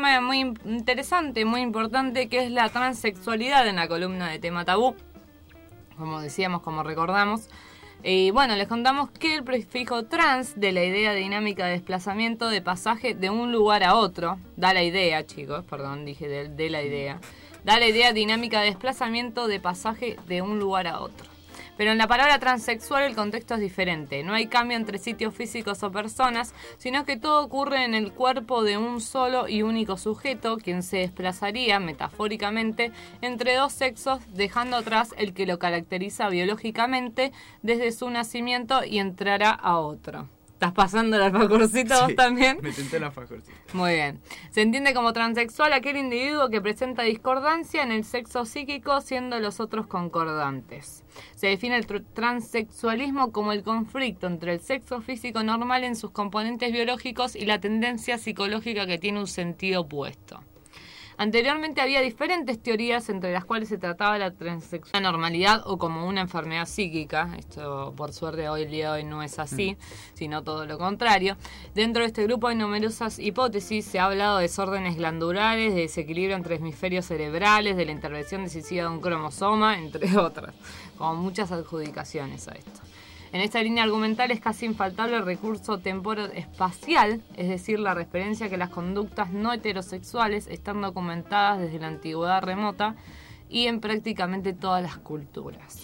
tema muy interesante, muy importante, que es la transexualidad en la columna de Tema Tabú, como decíamos, como recordamos. Y bueno, les contamos que el prefijo trans de la idea dinámica de desplazamiento de pasaje de un lugar a otro, da la idea, chicos, perdón, dije de la idea, da la idea dinámica de desplazamiento de pasaje de un lugar a otro. Pero en la palabra transexual el contexto es diferente. No hay cambio entre sitios físicos o personas, sino que todo ocurre en el cuerpo de un solo y único sujeto, quien se desplazaría, metafóricamente, entre dos sexos, dejando atrás el que lo caracteriza biológicamente desde su nacimiento y entrará a otro. ¿Estás pasando el alfajorcito vos también? Me senté el alfajorcito. Muy bien. Se entiende como transexual aquel individuo que presenta discordancia en el sexo psíquico, siendo los otros concordantes. Se define el transexualismo como el conflicto entre el sexo físico normal en sus componentes biológicos y la tendencia psicológica que tiene un sentido opuesto. Anteriormente había diferentes teorías entre las cuales se trataba la transexualidad normalidad o como una enfermedad psíquica. Esto, por suerte, hoy el día de hoy no es así, sino todo lo contrario. Dentro de este grupo hay numerosas hipótesis. Se ha hablado de desórdenes glandulares, de desequilibrio entre hemisferios cerebrales, de la intervención decisiva de un cromosoma, entre otras. Como muchas adjudicaciones a esto. En esta línea argumental es casi infaltable el recurso temporoespacial, es decir, la referencia que las conductas no heterosexuales están documentadas desde la antigüedad remota y en prácticamente todas las culturas.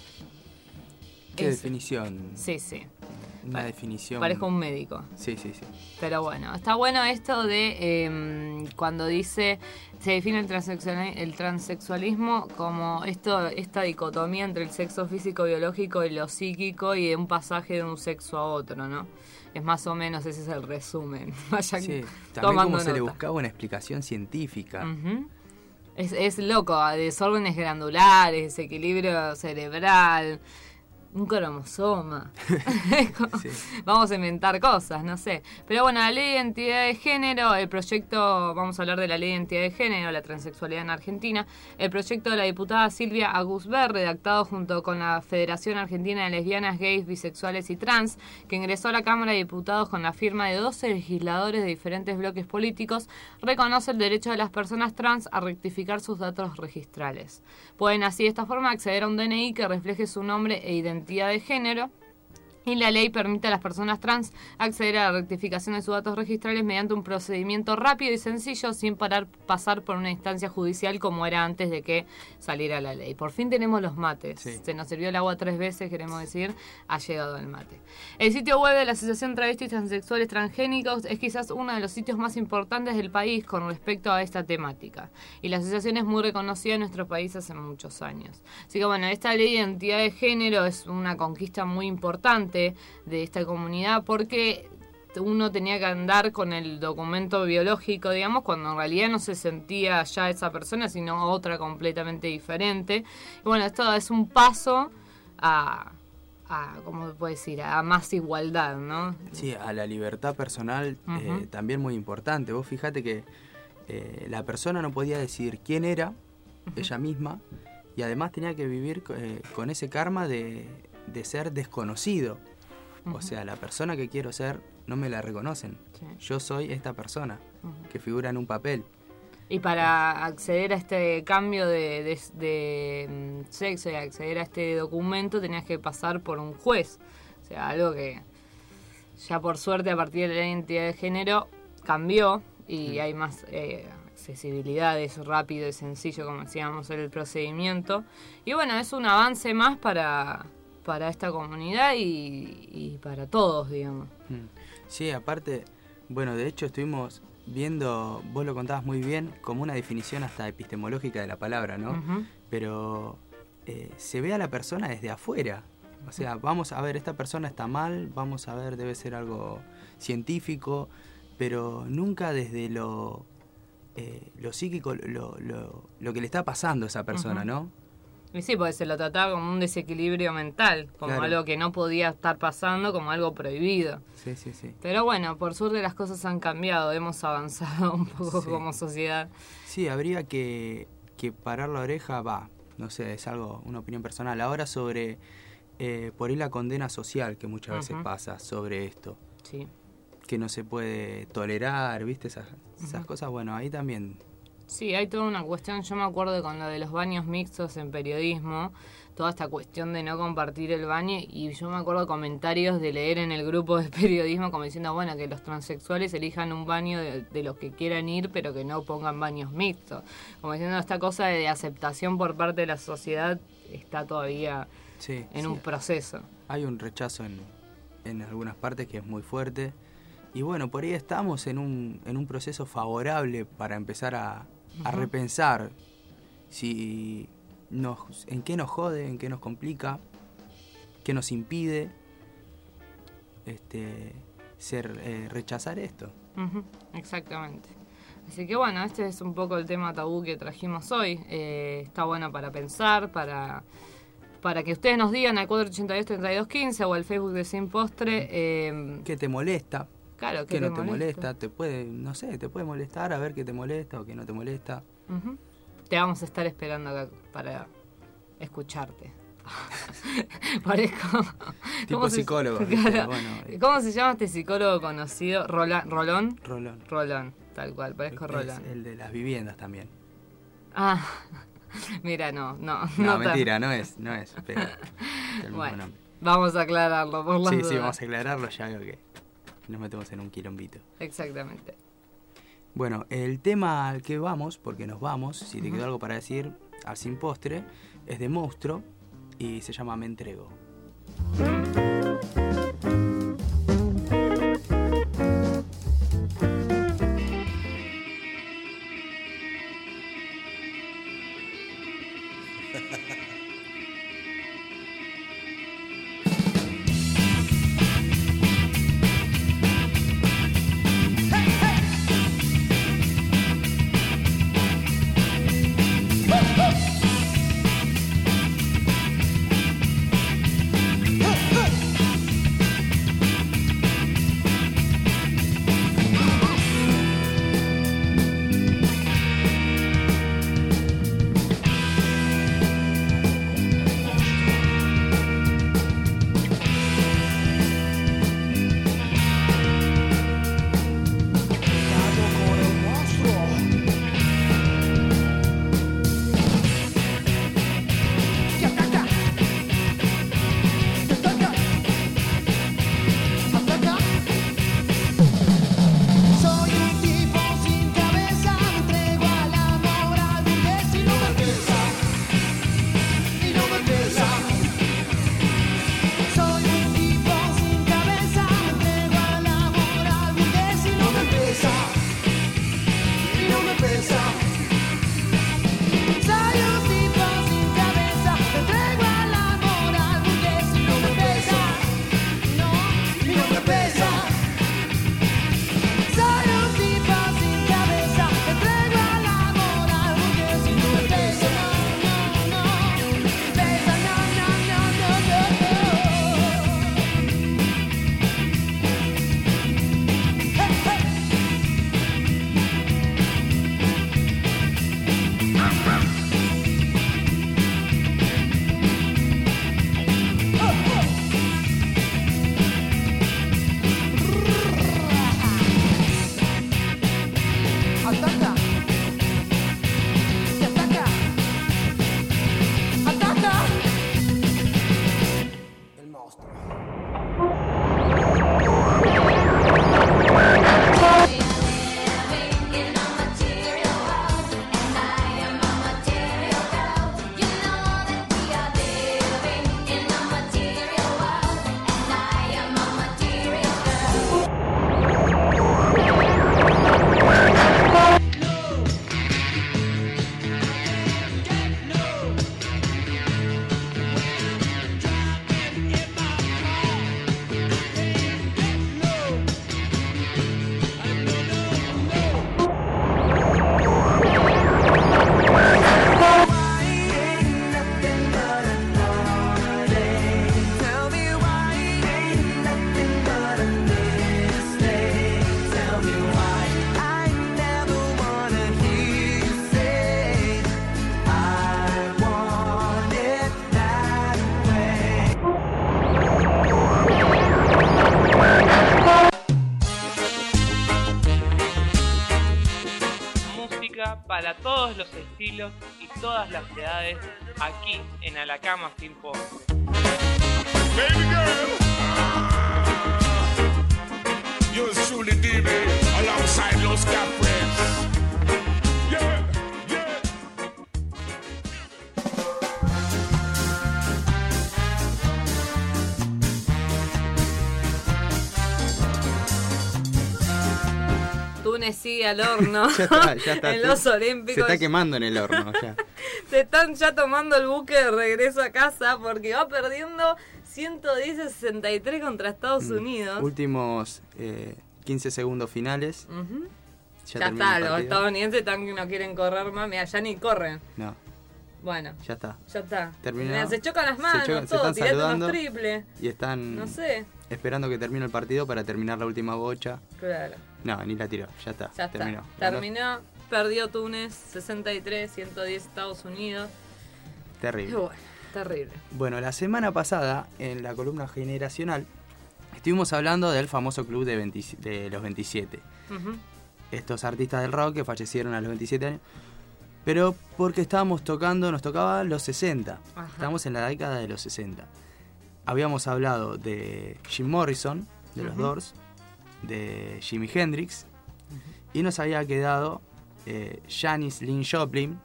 ¿Qué definición? Sí, sí. Una definición... Parezco un médico. Sí, sí, sí. Pero bueno, está bueno esto de cuando dice, se define el transexualismo como esta dicotomía entre el sexo físico biológico y lo psíquico y de un pasaje de un sexo a otro, ¿no? Es más o menos, ese es el resumen. Vayan sí, también tomando como se le nota. buscaba una explicación científica. Uh-huh. Es loco, desórdenes glandulares, desequilibrio cerebral... un cromosoma. Sí. Vamos a inventar cosas, no sé. Pero bueno, la ley de identidad de género, el proyecto, vamos a hablar de la ley de identidad de género, la transexualidad en Argentina, el proyecto de la diputada Silvia Agusber, redactado junto con la Federación Argentina de Lesbianas, Gays, Bisexuales y Trans, que ingresó a la Cámara de Diputados con la firma de 12 legisladores de diferentes bloques políticos, reconoce el derecho de las personas trans a rectificar sus datos registrales. Pueden así de esta forma acceder a un DNI que refleje su nombre e identidad de género, y la ley permite a las personas trans acceder a la rectificación de sus datos registrales mediante un procedimiento rápido y sencillo sin pasar por una instancia judicial como era antes de que saliera la ley. Por fin tenemos los mates. Sí. Se nos sirvió el agua 3 veces, queremos decir, ha llegado el mate. El sitio web de la Asociación Travestis Transexuales Transgénicos es quizás uno de los sitios más importantes del país con respecto a esta temática. Y la asociación es muy reconocida en nuestro país hace muchos años. Así que bueno, esta ley de identidad de género es una conquista muy importante de esta comunidad porque uno tenía que andar con el documento biológico, digamos, cuando en realidad no se sentía ya esa persona, sino otra completamente diferente. Y bueno, esto es un paso a ¿cómo se puede decir? A más igualdad, ¿no? Sí, a la libertad personal, uh-huh. También muy importante. Vos fíjate que la persona no podía decidir quién era, uh-huh. ella misma, y además tenía que vivir con ese karma de ser desconocido. Uh-huh. O sea, la persona que quiero ser no me la reconocen. Sí. Yo soy esta persona, uh-huh. que figura en un papel. Y para acceder a este cambio de sexo y acceder a este documento tenías que pasar por un juez. O sea, algo que ya por suerte a partir de la identidad de género cambió y hay más accesibilidad, es rápido y sencillo, como decíamos, el procedimiento. Y bueno, es un avance más para esta comunidad y para todos, digamos. Sí, aparte, bueno, de hecho estuvimos viendo, vos lo contabas muy bien, como una definición hasta epistemológica de la palabra, ¿no? Uh-huh. Pero se ve a la persona desde afuera. O sea, vamos a ver, esta persona está mal, vamos a ver, debe ser algo científico, pero nunca desde lo psíquico, lo que le está pasando a esa persona, uh-huh. ¿no? Y sí, porque se lo trataba como un desequilibrio mental, como claro. algo que no podía estar pasando, como algo prohibido. Sí, sí, sí. Pero bueno, por suerte las cosas han cambiado, hemos avanzado un poco sí. como sociedad. Sí, habría que parar la oreja, no sé, es algo, una opinión personal. Ahora sobre, por ahí la condena social que muchas uh-huh. veces pasa sobre esto. Sí. que no se puede tolerar, ¿viste? Esas cosas, bueno, ahí también. Sí, hay toda una cuestión, yo me acuerdo con lo de los baños mixtos en periodismo, toda esta cuestión de no compartir el baño, y yo me acuerdo comentarios de leer en el grupo de periodismo como diciendo, bueno, que los transexuales elijan un baño de los que quieran ir, pero que no pongan baños mixtos. Como diciendo, esta cosa de aceptación por parte de la sociedad está todavía en un proceso. Hay un rechazo en algunas partes que es muy fuerte, y bueno, por ahí estamos en un proceso favorable para empezar a repensar si en qué nos jode, en qué nos complica, qué nos impide rechazar esto. Exactamente. Así que bueno, este es un poco el tema tabú que trajimos hoy. Está bueno para pensar, para que ustedes nos digan al 482-3215 o al Facebook de Sin Postre. ¿Qué te molesta? Claro, ¿qué no te molesta? Te puede molestar, a ver qué te molesta o qué no te molesta. Te vamos a estar esperando acá para escucharte. Parezco... tipo psicólogo. Claro. Bueno, ¿Cómo se llama este psicólogo conocido? ¿Rolón? Rolón, tal cual, parezco Rolón. Es el de las viviendas también. Ah, mira, no. No, mentira, no es. Pero el mismo bueno, nombre. Vamos a aclararlo por las dudas. Sí, vamos a aclararlo, ya veo que nos metemos en un quilombito. Exactamente. Bueno, el tema al que vamos, porque nos vamos, si te quedó algo para decir, al Sin Postre, es de Monstruo y se llama Me Entrego. música para todos los estilos y todas las edades, aquí en A la Cama Sin Postre. Baby girl, yours truly DB, alongside Los Capres. Yeah, yeah. Túnez sigue al horno. ya está. En los Olímpicos. Se está quemando en el horno ya. Se están ya tomando el buque de regreso a casa porque va perdiendo 110-63 contra Estados Unidos. Últimos 15 segundos finales. Uh-huh. Ya está, los estadounidenses están que no quieren correr más. Mira, ya ni corren. No. Bueno. Ya está. Terminó. Mirá, se chocan las manos, se todo, están saludando unos triples. Y están no sé, esperando que termine el partido para terminar la última bocha. Claro. No, ni la tiró, ya está. Terminó. Terminó, perdió Túnez, 63, 110 Estados Unidos. Terrible. Bueno, terrible. Bueno, la semana pasada, en la columna generacional, estuvimos hablando del famoso club de los 27. Uh-huh. Estos artistas del rock que fallecieron a los 27 años. Pero porque nos tocaba los 60. Ajá. Estamos en la década de los 60. Habíamos hablado de Jim Morrison, de los Doors, de Jimi Hendrix, y nos había quedado Janis Joplin,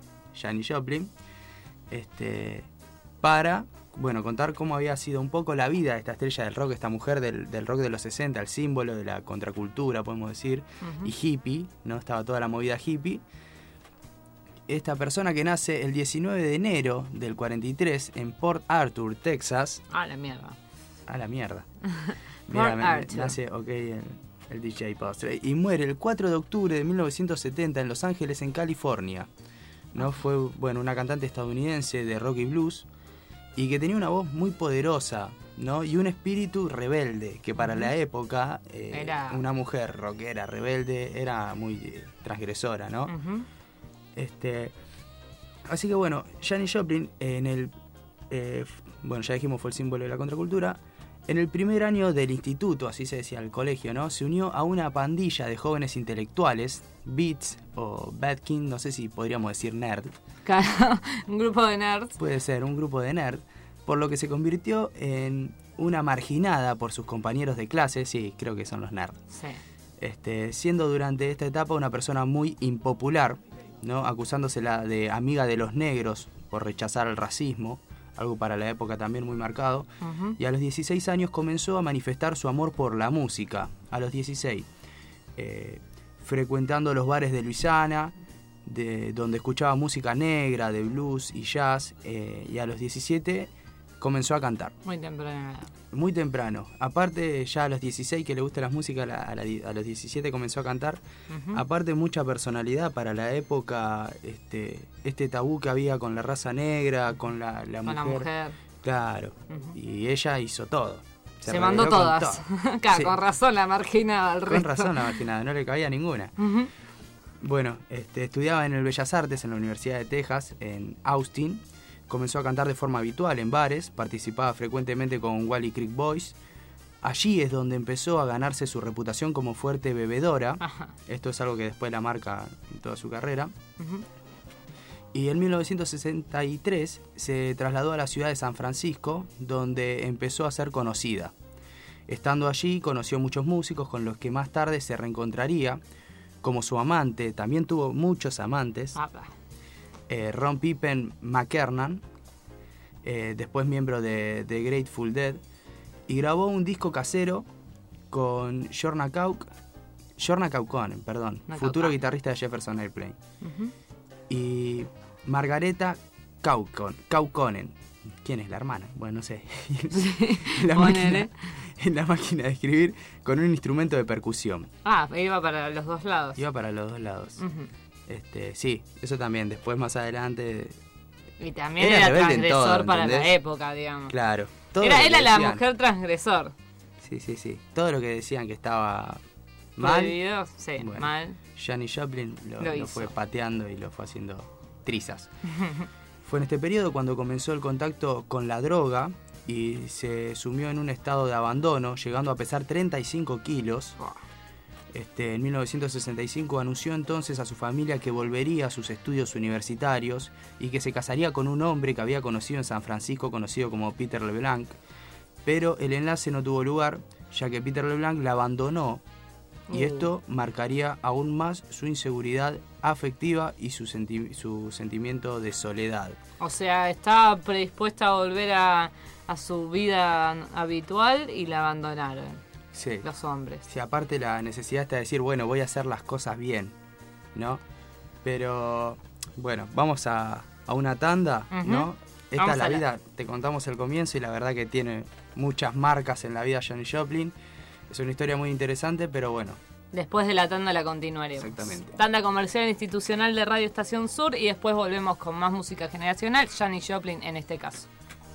para contar cómo había sido un poco la vida de esta estrella del rock, esta mujer del rock de los 60, el símbolo de la contracultura, podemos decir, y hippie, ¿no? Estaba toda la movida hippie. Esta persona que nace el 19 de enero del 43 en Port Arthur, Texas. A la mierda. Mira, nace, el DJ Postre. Y muere el 4 de octubre de 1970 en Los Ángeles, en California. ¿No? Fue, una cantante estadounidense de rock y blues y que tenía una voz muy poderosa, ¿no? Y un espíritu rebelde, que para la época, era una mujer rockera, rebelde, era muy transgresora, ¿no? Uh-huh. Así que Janis Joplin ya dijimos, fue el símbolo de la contracultura. En el primer año del instituto, así se decía, el colegio, ¿no? Se unió a una pandilla de jóvenes intelectuales, Beats o Bad King, no sé si podríamos decir nerd. Un grupo de nerds. Puede ser, un grupo de nerd, por lo que se convirtió en una marginada por sus compañeros de clase, sí, creo que son los nerds. Sí. Siendo durante esta etapa una persona muy impopular, ¿no? Acusándosela de amiga de los negros por rechazar el racismo, algo para la época también muy marcado. Uh-huh. Y a los 16 años comenzó a manifestar su amor por la música. A los 16, frecuentando los bares de Luisiana, donde escuchaba música negra, de blues y jazz, y a los 17 comenzó a cantar. Muy temprano. Aparte, ya a los 16, que le gusta la música, a los 17 comenzó a cantar. Uh-huh. Aparte, mucha personalidad para la época, este tabú que había con la raza negra, con la mujer. Con la mujer. Claro. Uh-huh. Y ella hizo todo. Se mandó todas. Claro, sí. Con razón la marginada. Con razón la marginada, no le cabía ninguna. Uh-huh. Estudiaba en el Bellas Artes en la Universidad de Texas, en Austin. Comenzó a cantar de forma habitual en bares, participaba frecuentemente con Wally Creek Boys. Allí es donde empezó a ganarse su reputación como fuerte bebedora. Ajá. Esto es algo que después la marca en toda su carrera. Uh-huh. Y en 1963 se trasladó a la ciudad de San Francisco, donde empezó a ser conocida. Estando allí conoció muchos músicos con los que más tarde se reencontraría, como su amante, también tuvo muchos amantes. Ron Pippen McKernan, después miembro de Grateful Dead, y grabó un disco casero con Jorna Kaukonen, futuro guitarrista de Jefferson Airplane, uh-huh. Y Margareta Kaukonen. ¿Quién es la hermana? Bueno, no sé. Sí. En la máquina de escribir con un instrumento de percusión. Iba para los dos lados. Uh-huh. Sí, eso también, después más adelante. Y también era transgresor todo, para la época, digamos. Claro. Era la mujer transgresor. Sí. Todo lo que decían que estaba mal. Prohibido, sí, mal. Janis Joplin lo fue pateando y lo fue haciendo trizas. Fue en este periodo cuando comenzó el contacto con la droga y se sumió en un estado de abandono, llegando a pesar 35 kilos. En 1965 anunció entonces a su familia que volvería a sus estudios universitarios y que se casaría con un hombre que había conocido en San Francisco, conocido como Peter LeBlanc, pero el enlace no tuvo lugar, ya que Peter LeBlanc la abandonó, y esto marcaría aún más su inseguridad afectiva y su sentimiento de soledad. O sea, estaba predispuesta a volver a su vida habitual y la abandonaron. Sí. Los hombres. Sí, aparte la necesidad está de decir, bueno, voy a hacer las cosas bien, ¿no? Pero, bueno, vamos a una tanda, ¿no? Esta es la vida, te contamos el comienzo y la verdad que tiene muchas marcas en la vida de Janis Joplin. Es una historia muy interesante, pero bueno. Después de la tanda la continuaremos. Exactamente. Tanda comercial institucional de Radio Estación Sur y después volvemos con más música generacional, Janis Joplin en este caso.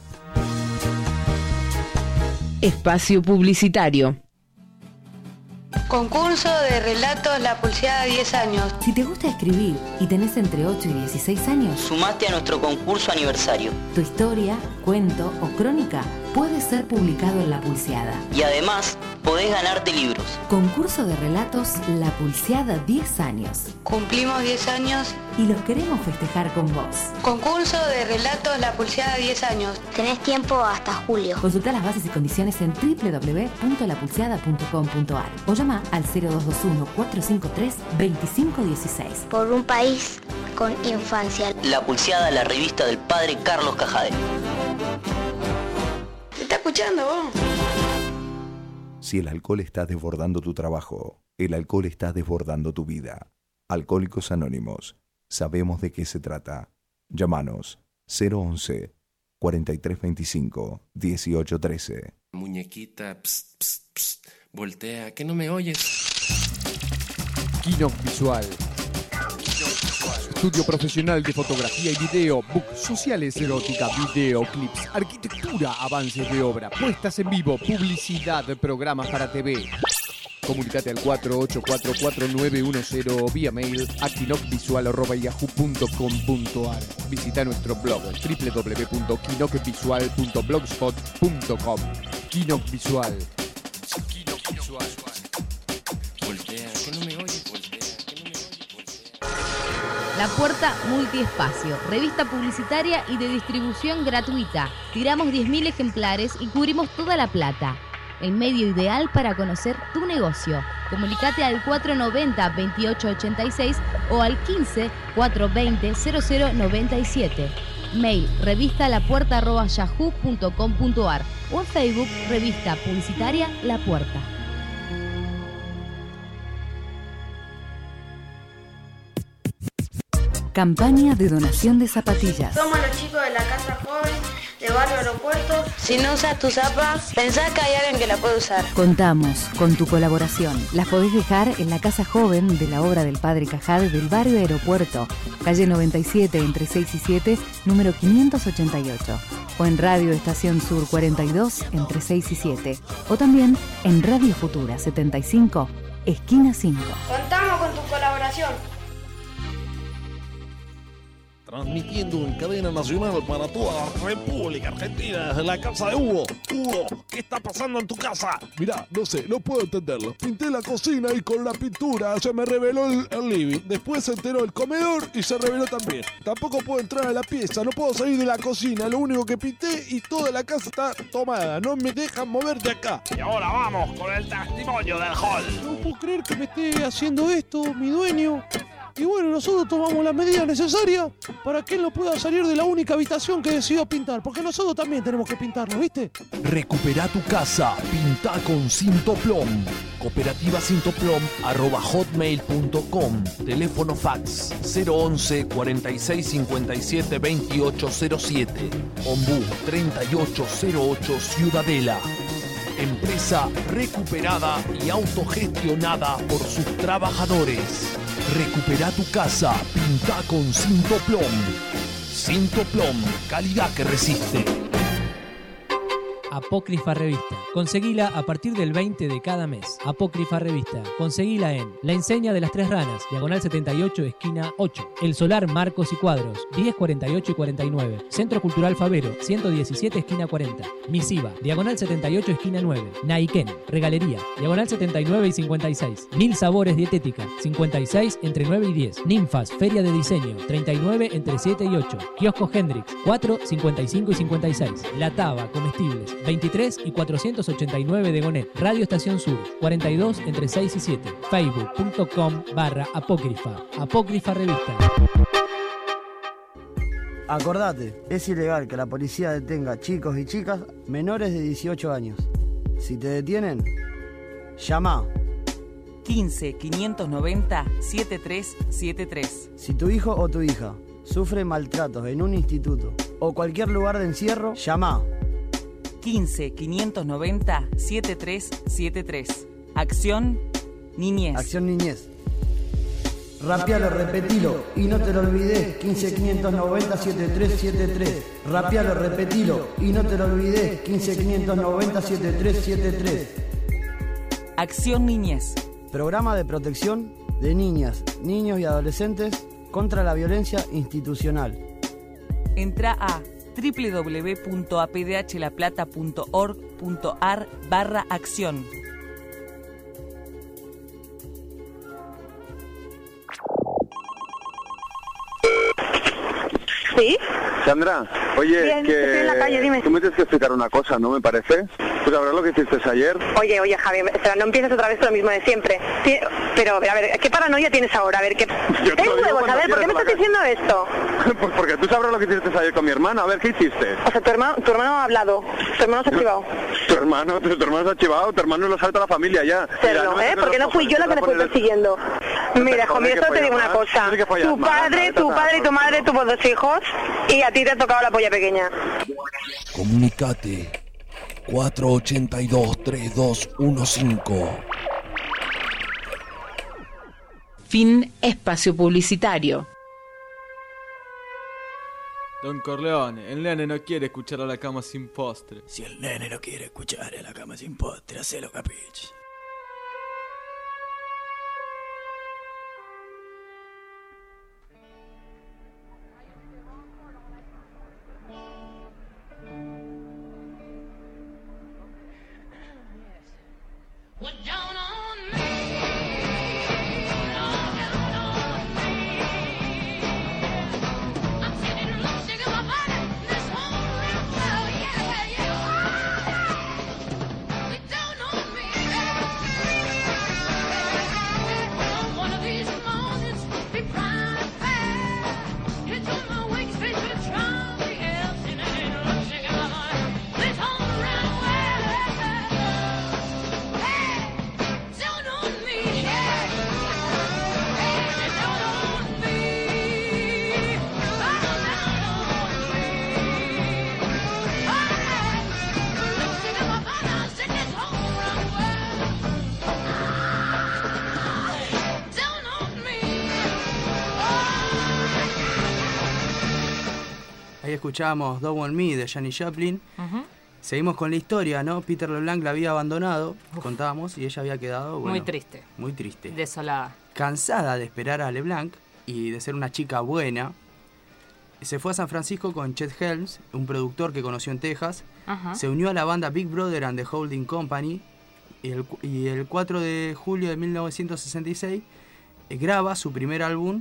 Espacio publicitario. Concurso de relatos La Pulseada 10 años. Si te gusta escribir y tenés entre 8 y 16 años, sumate a nuestro concurso aniversario. Tu historia, cuento o crónica puede ser publicado en La Pulseada. Y además, podés ganarte libros. Concurso de relatos La Pulseada 10 años. Cumplimos 10 años y los queremos festejar con vos. Concurso de relatos La Pulseada 10 años. Tenés tiempo hasta julio. Consultá las bases y condiciones en www.lapulseada.com.ar o llama al 0221-453-2516. Por un país con infancia. La Pulseada, la revista del padre Carlos Cajade. ¿Me está escuchando vos? Si el alcohol está desbordando tu trabajo, el alcohol está desbordando tu vida. Alcohólicos Anónimos. Sabemos de qué se trata. Llámanos 011 4325 1813. Muñequita, psst, psst, psst, voltea, que no me oyes. Kinoc Visual. Estudio profesional de fotografía y video, book sociales erótica, videoclips, arquitectura, avances de obra, puestas en vivo, publicidad, programas para TV. Comunicate al 4844-910 vía mail a kinocvisual@yahoo.com.ar. Visita nuestro blog www.kinocvisual.blogspot.com. Kinoc Visual. Kinoc Visual. Voltea, que no me oyes, voltea, que no me oyes, voltea. La Puerta Multiespacio, revista publicitaria y de distribución gratuita. Tiramos 10.000 ejemplares y cubrimos toda La Plata. El medio ideal para conocer tu negocio. Comunicate al 490-2886 o al 15-420-0097. Mail revistalapuerta@yahoo.com.ar o en Facebook Revista Publicitaria La Puerta. Campaña de donación de zapatillas. Somos los chicos de la Casa Joven de Barrio Aeropuerto. Si no usas tu zapa, pensá que hay alguien que la puede usar. Contamos con tu colaboración. Las podés dejar en la Casa Joven de la obra del Padre Cajade del Barrio Aeropuerto, calle 97 entre 6 y 7, número 588. O en Radio Estación Sur 42 entre 6 y 7. O también en Radio Futura 75, esquina 5. Contamos con tu colaboración. Transmitiendo en cadena nacional para toda la República Argentina desde la casa de Hugo. Hugo, ¿qué está pasando en tu casa? Mirá, no sé, no puedo entenderlo. Pinté la cocina y con la pintura se me reveló el living. Después se enteró el comedor y se reveló también. Tampoco puedo entrar a la pieza, no puedo salir de la cocina. Lo único que pinté y toda la casa está tomada. No me dejan mover de acá. Y ahora vamos con el testimonio del hall. No puedo creer que me esté haciendo esto, mi dueño. Y bueno, nosotros tomamos las medidas necesarias para que él no pueda salir de la única habitación que decidió pintar. Porque nosotros también tenemos que pintarlo, ¿viste? Recupera tu casa, pinta con Sintoplom. Cooperativa Sintoplom@hotmail.com. Teléfono fax 011 46 57 2807. Ombú 3808 Ciudadela. Empresa recuperada y autogestionada por sus trabajadores. Recupera tu casa, pinta con Sintoplom. Sintoplom, calidad que resiste. Apócrifa Revista. Conseguila a partir del 20 de cada mes. Apócrifa Revista. Conseguila en La Enseña de las Tres Ranas, diagonal 78, esquina 8. El Solar Marcos y Cuadros, 10, 48 y 49. Centro Cultural Favero, 117, esquina 40. Misiva, diagonal 78, esquina 9. Naiken, Regalería, diagonal 79 y 56. Mil Sabores Dietética, 56 entre 9 y 10. Ninfas, Feria de Diseño, 39 entre 7 y 8. Kiosco Hendrix, 4, 55 y 56. La Taba, Comestibles, 23 y 489 de Gonet. Radio Estación Sur, 42 entre 6 y 7. Facebook.com/Apócrifa. Apócrifa Revista. Acordate, es ilegal que la policía detenga chicos y chicas menores de 18 años. Si te detienen, llama 15-590-7373. Si tu hijo o tu hija sufre maltratos en un instituto o cualquier lugar de encierro, llama 15-590-7373. Acción Niñez. Acción Niñez. Rapialo, repetilo y no te lo olvides. 15-590-7373. Rapialo, repetilo y no te lo olvides. 15-590-7373. Acción Niñez. Programa de protección de niñas, niños y adolescentes contra la violencia institucional. Entra a www.apdhlaplata.org.ar/acción. ¿Sí? Sandra, oye, Bien, que estoy en la calle, dime. tú me tienes que explicar una cosa, ¿no me parece? ¿Tú sabrás lo que hiciste ayer? Oye, Javi, espera, no empieces otra vez con lo mismo de siempre. Pero, a ver, ¿qué paranoia tienes ahora? A ver, ¿qué... Tengo huevos, a ver, ¿por qué me estás diciendo esto? Pues porque tú sabrás lo que hiciste ayer con mi hermana, a ver, ¿qué hiciste? O sea, tu hermano ha hablado, tu hermano se ha chivado. Tu hermano se ha chivado, tu hermano lo salta a la familia ya. Serlo, porque no fui yo la que le fui persiguiendo. Mira, hijo mío, solo te digo una cosa. Tu padre y tu madre tuvo 2 hijos y a ti te ha tocado la polla pequeña. Comunicate 482-3215. Fin espacio publicitario. Don Corleone, el nene no quiere escuchar a la cama sin postre. Si el nene no quiere escuchar a la cama sin postre, hacelo capiche. Ahí escuchábamos Don't Want Me de Janis Joplin. Seguimos con la historia, ¿no? Peter LeBlanc la había abandonado, contábamos, y ella había quedado... Bueno, muy triste. Muy triste. Desolada. Cansada de esperar a LeBlanc y de ser una chica buena, se fue a San Francisco con Chet Helms, un productor que conoció en Texas. Se unió a la banda Big Brother and the Holding Company y el 4 de julio de 1966 graba su primer álbum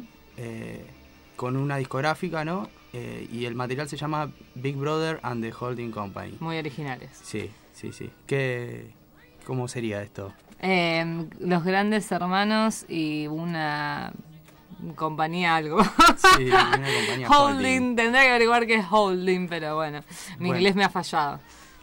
con una discográfica, ¿no? Y el material se llama Big Brother and the Holding Company. Muy originales. Sí. ¿Cómo sería esto? Los Grandes Hermanos y una compañía algo. Sí, una compañía Holding. Tendré que averiguar qué es Holding, pero bueno, mi inglés me ha fallado.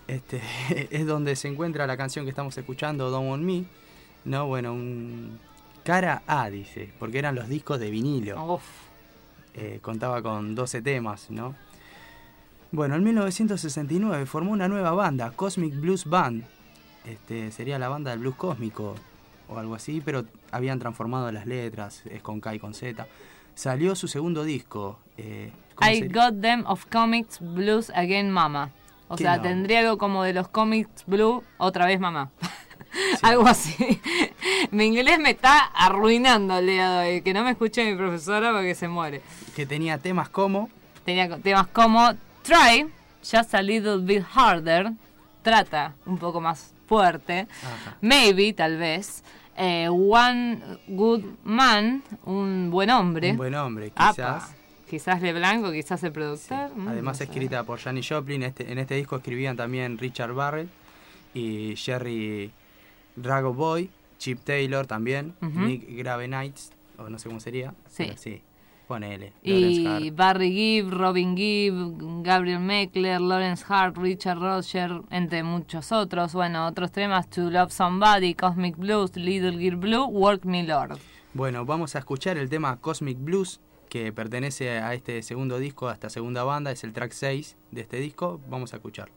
Es donde se encuentra la canción que estamos escuchando, Don't Want Me, ¿no? Bueno, cara A, dice, porque eran los discos de vinilo. Contaba con 12 temas, ¿no? Bueno, en 1969 formó una nueva banda, Cosmic Blues Band. Sería la banda del blues cósmico o algo así, pero habían transformado las letras, es con K y con Z. Salió su segundo disco. I Got Them of Comics Blues Again Mama. O sea, tendría algo como de los cómics Blue, otra vez mamá. Sí. Algo así. Mi inglés me está arruinando el día de hoy. Que no me escuche mi profesora porque se muere. Que tenía temas como... Try, Just a Little Bit Harder. Trata un poco más fuerte. Ajá. Maybe, tal vez. One Good Man, un buen hombre. Un buen hombre, quizás. Apa. Quizás LeBlanc o quizás el productor. Sí. Además escrita por Janis Joplin. En este disco escribían también Richard Barrett y Jerry Ragoboy, Chip Taylor también, Nick Gravenites, o no sé cómo sería. Sí. Sí, ponele. Y Barry Gibb, Robin Gibb, Gabriel Meckler, Lawrence Hart, Richard Roger, entre muchos otros. Bueno, otros temas: To Love Somebody, Cosmic Blues, Little Girl Blue, Work Me Lord. Bueno, vamos a escuchar el tema Cosmic Blues, que pertenece a este segundo disco, a esta segunda banda. Es el track 6 de este disco. Vamos a escucharlo.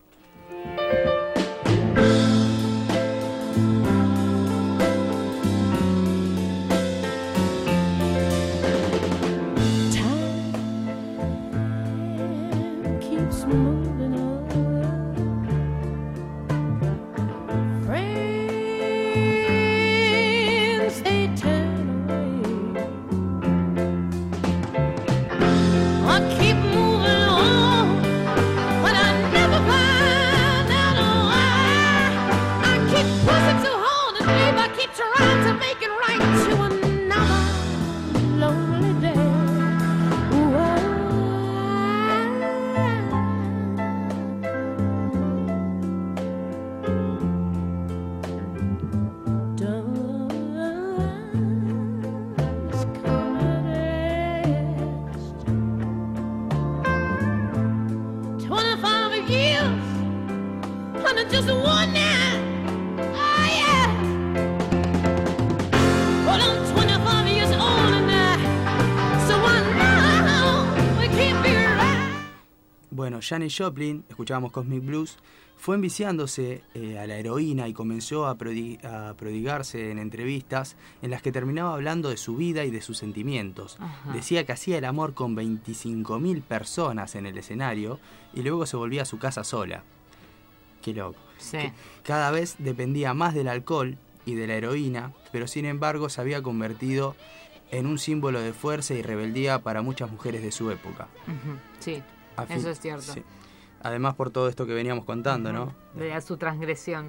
Bueno, Janis Joplin, escuchábamos Cosmic Blues, fue enviciándose a la heroína y comenzó a prodigarse en entrevistas en las que terminaba hablando de su vida y de sus sentimientos. Ajá. Decía que hacía el amor con 25.000 personas en el escenario y luego se volvía a su casa sola. Qué loco. Sí. Cada vez dependía más del alcohol y de la heroína, pero sin embargo se había convertido en un símbolo de fuerza y rebeldía para muchas mujeres de su época. Sí. Eso es cierto. Sí. Además por todo esto que veníamos contando, ¿no? De su transgresión.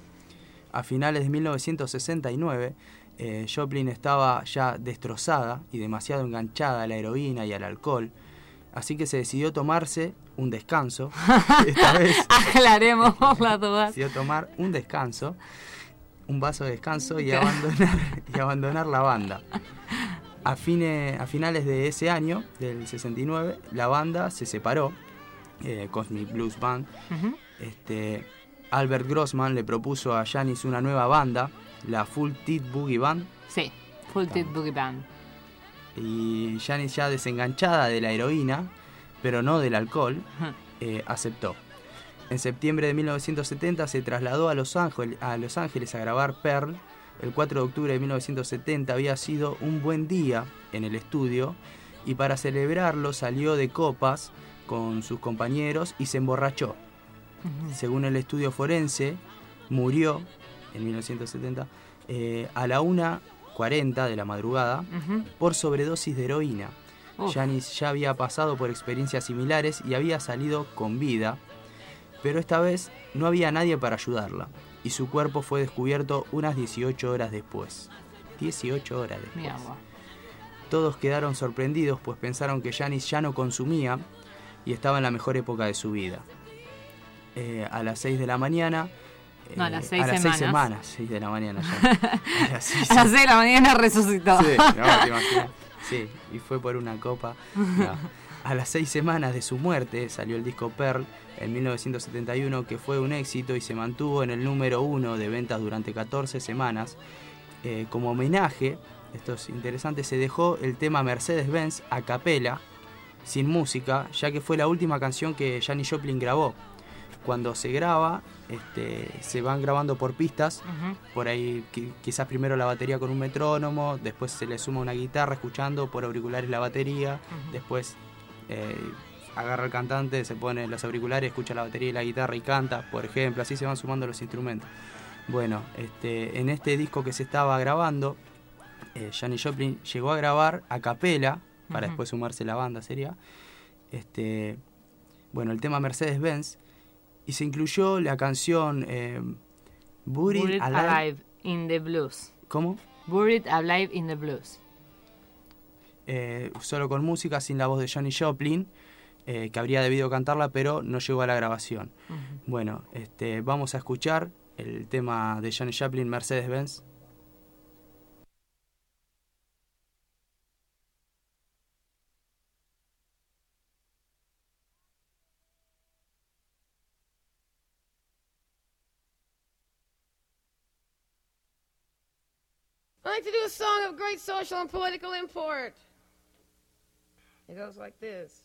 A finales de 1969, Joplin estaba ya destrozada y demasiado enganchada a la heroína y al alcohol, así que se decidió tomarse un descanso. Esta vez aclaremos las dudas. Decidió tomar un descanso, un vaso de descanso y abandonar la banda. A finales de ese año, del 69, la banda se separó, Cosmic Blues Band. Albert Grossman le propuso a Janis una nueva banda, la Full Tilt Boogie Band. Sí, Full Tilt Boogie Band. Y Janis, ya desenganchada de la heroína, pero no del alcohol, aceptó. En septiembre de 1970 se trasladó a Los Ángeles a grabar Pearl. El 4 de octubre de 1970 había sido un buen día en el estudio y para celebrarlo salió de copas con sus compañeros y se emborrachó. Según el estudio forense, murió en 1970 a la 1:40 de la madrugada por sobredosis de heroína. Janis ya había pasado por experiencias similares y había salido con vida, pero esta vez no había nadie para ayudarla. Y su cuerpo fue descubierto unas 18 horas después. 18 horas después. Mi agua. Todos quedaron sorprendidos, pues pensaron que Janis ya no consumía y estaba en la mejor época de su vida. A las 6 de la mañana... No, a las 6 semanas. 6 semanas, 6 de la mañana ya. A las 6 de la mañana resucitó. Sí, no, te imaginas. Sí, y fue por una copa. No. A las 6 semanas de su muerte salió el disco Pearl en 1971, que fue un éxito y se mantuvo en el número 1 de ventas durante 14 semanas. Como homenaje, esto es interesante, se dejó el tema Mercedes-Benz a capela, sin música, ya que fue la última canción que Janis Joplin grabó. Cuando se graba, se van grabando por pistas, por ahí quizás primero la batería con un metrónomo, después se le suma una guitarra escuchando por auriculares la batería, después agarra el cantante, se pone los auriculares, escucha la batería y la guitarra y canta, por ejemplo, así se van sumando los instrumentos. Bueno, en este disco que se estaba grabando, Janis Joplin llegó a grabar a capela, para después sumarse la banda, sería, bueno, el tema Mercedes-Benz, y se incluyó la canción Buried Alive in the Blues. ¿Cómo? Buried Alive in the Blues. Solo con música, sin la voz de Janis Joplin, que habría debido cantarla, pero no llegó a la grabación. Bueno, vamos a escuchar el tema de Janis Joplin, Mercedes-Benz. I like to do a song of great social and political import. It goes like this.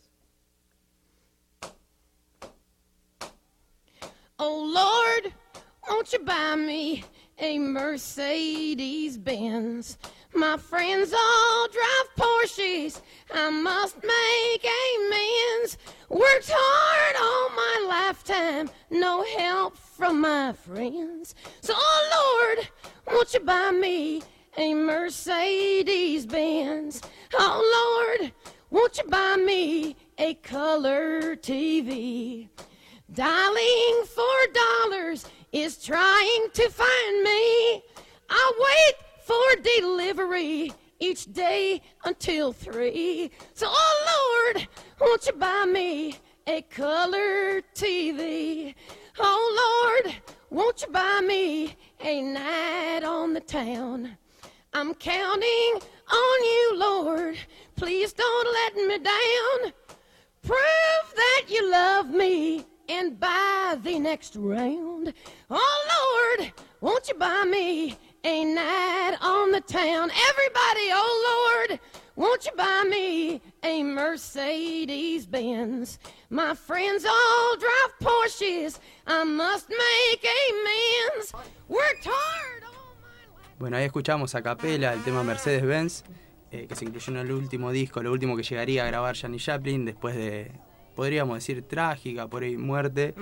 Oh Lord, won't you buy me a Mercedes-Benz? My friends all drive Porsches, I must make amends. Worked hard all my lifetime, no help from my friends. So oh Lord, won't you buy me a Mercedes-Benz? Oh Lord, won't you buy me a color TV? Dialing $4 is trying to find me. I wait for delivery each day until 3. So oh Lord, won't you buy me a color TV? Oh Lord, won't you buy me a night on the town? I'm counting on you, Lord, please don't let me down. Prove that you love me and buy the next round. Oh Lord, won't you buy me a night on the town? Everybody, oh Lord, won't you buy me a Mercedes-Benz? My friends all drive Porsches, I must make amends. Worked hard. Bueno, ahí escuchamos a capela el tema Mercedes-Benz, que se incluyó en el último disco, lo último que llegaría a grabar Janis Joplin después de, podríamos decir, trágica, por ahí, muerte.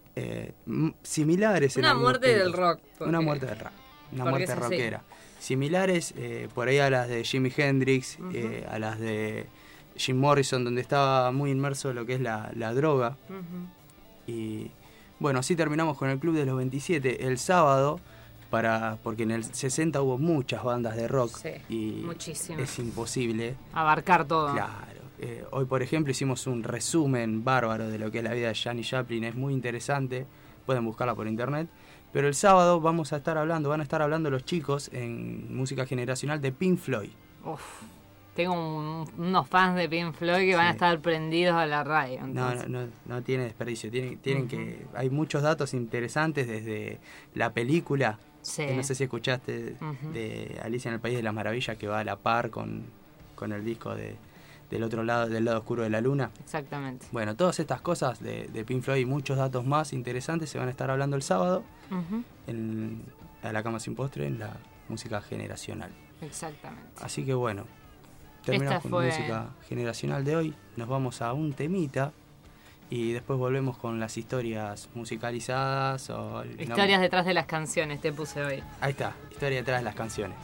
Similares. Una muerte del rock. Una muerte del rock. Una muerte rockera. Similares, por ahí a las de Jimi Hendrix, a las de Jim Morrison, donde estaba muy inmerso lo que es la droga. Y bueno, así terminamos con el Club de los 27 el sábado. Porque en el 60 hubo muchas bandas de rock, y muchísimas. Es imposible abarcar todo. Claro. Hoy, por ejemplo, hicimos un resumen bárbaro de lo que es la vida de Janis Joplin, es muy interesante, pueden buscarla por internet. Pero el sábado van a estar hablando los chicos en música generacional de Pink Floyd. Uf, tengo unos fans de Pink Floyd que van a estar prendidos a la radio. No tiene desperdicio, tienen que... Hay muchos datos interesantes desde la película. No sé si escuchaste de Alicia en el País de las Maravillas, que va a la par con el disco del otro lado, del lado oscuro de la luna. Exactamente. Bueno, todas estas cosas de Pink Floyd y muchos datos más interesantes se van a estar hablando el sábado a la cama sin postre en la música generacional. Exactamente. Así que bueno, terminamos con música generacional de hoy, nos vamos a un temita. Y después volvemos con las historias musicalizadas o... Historias detrás de las canciones, te puse hoy. Ahí está, historia detrás de las canciones.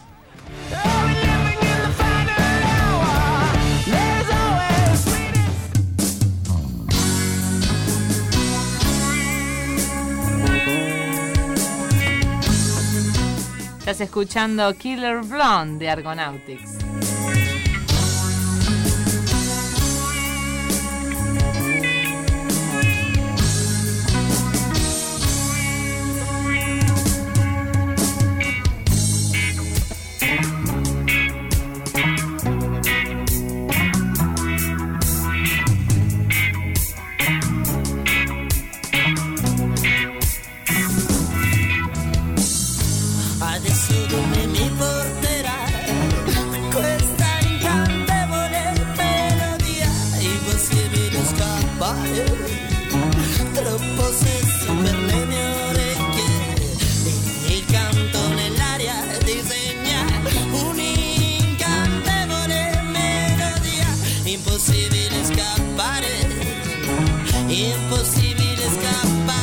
Estás escuchando Killer Blonde de Argonautics. Adesso dove mi porterà questa incantevole melodia, impossibile scappare, troppo sesso per le mie orecchie, il canto nell'aria disegna un'incantevole melodia, impossibile scappare, imposible escapar.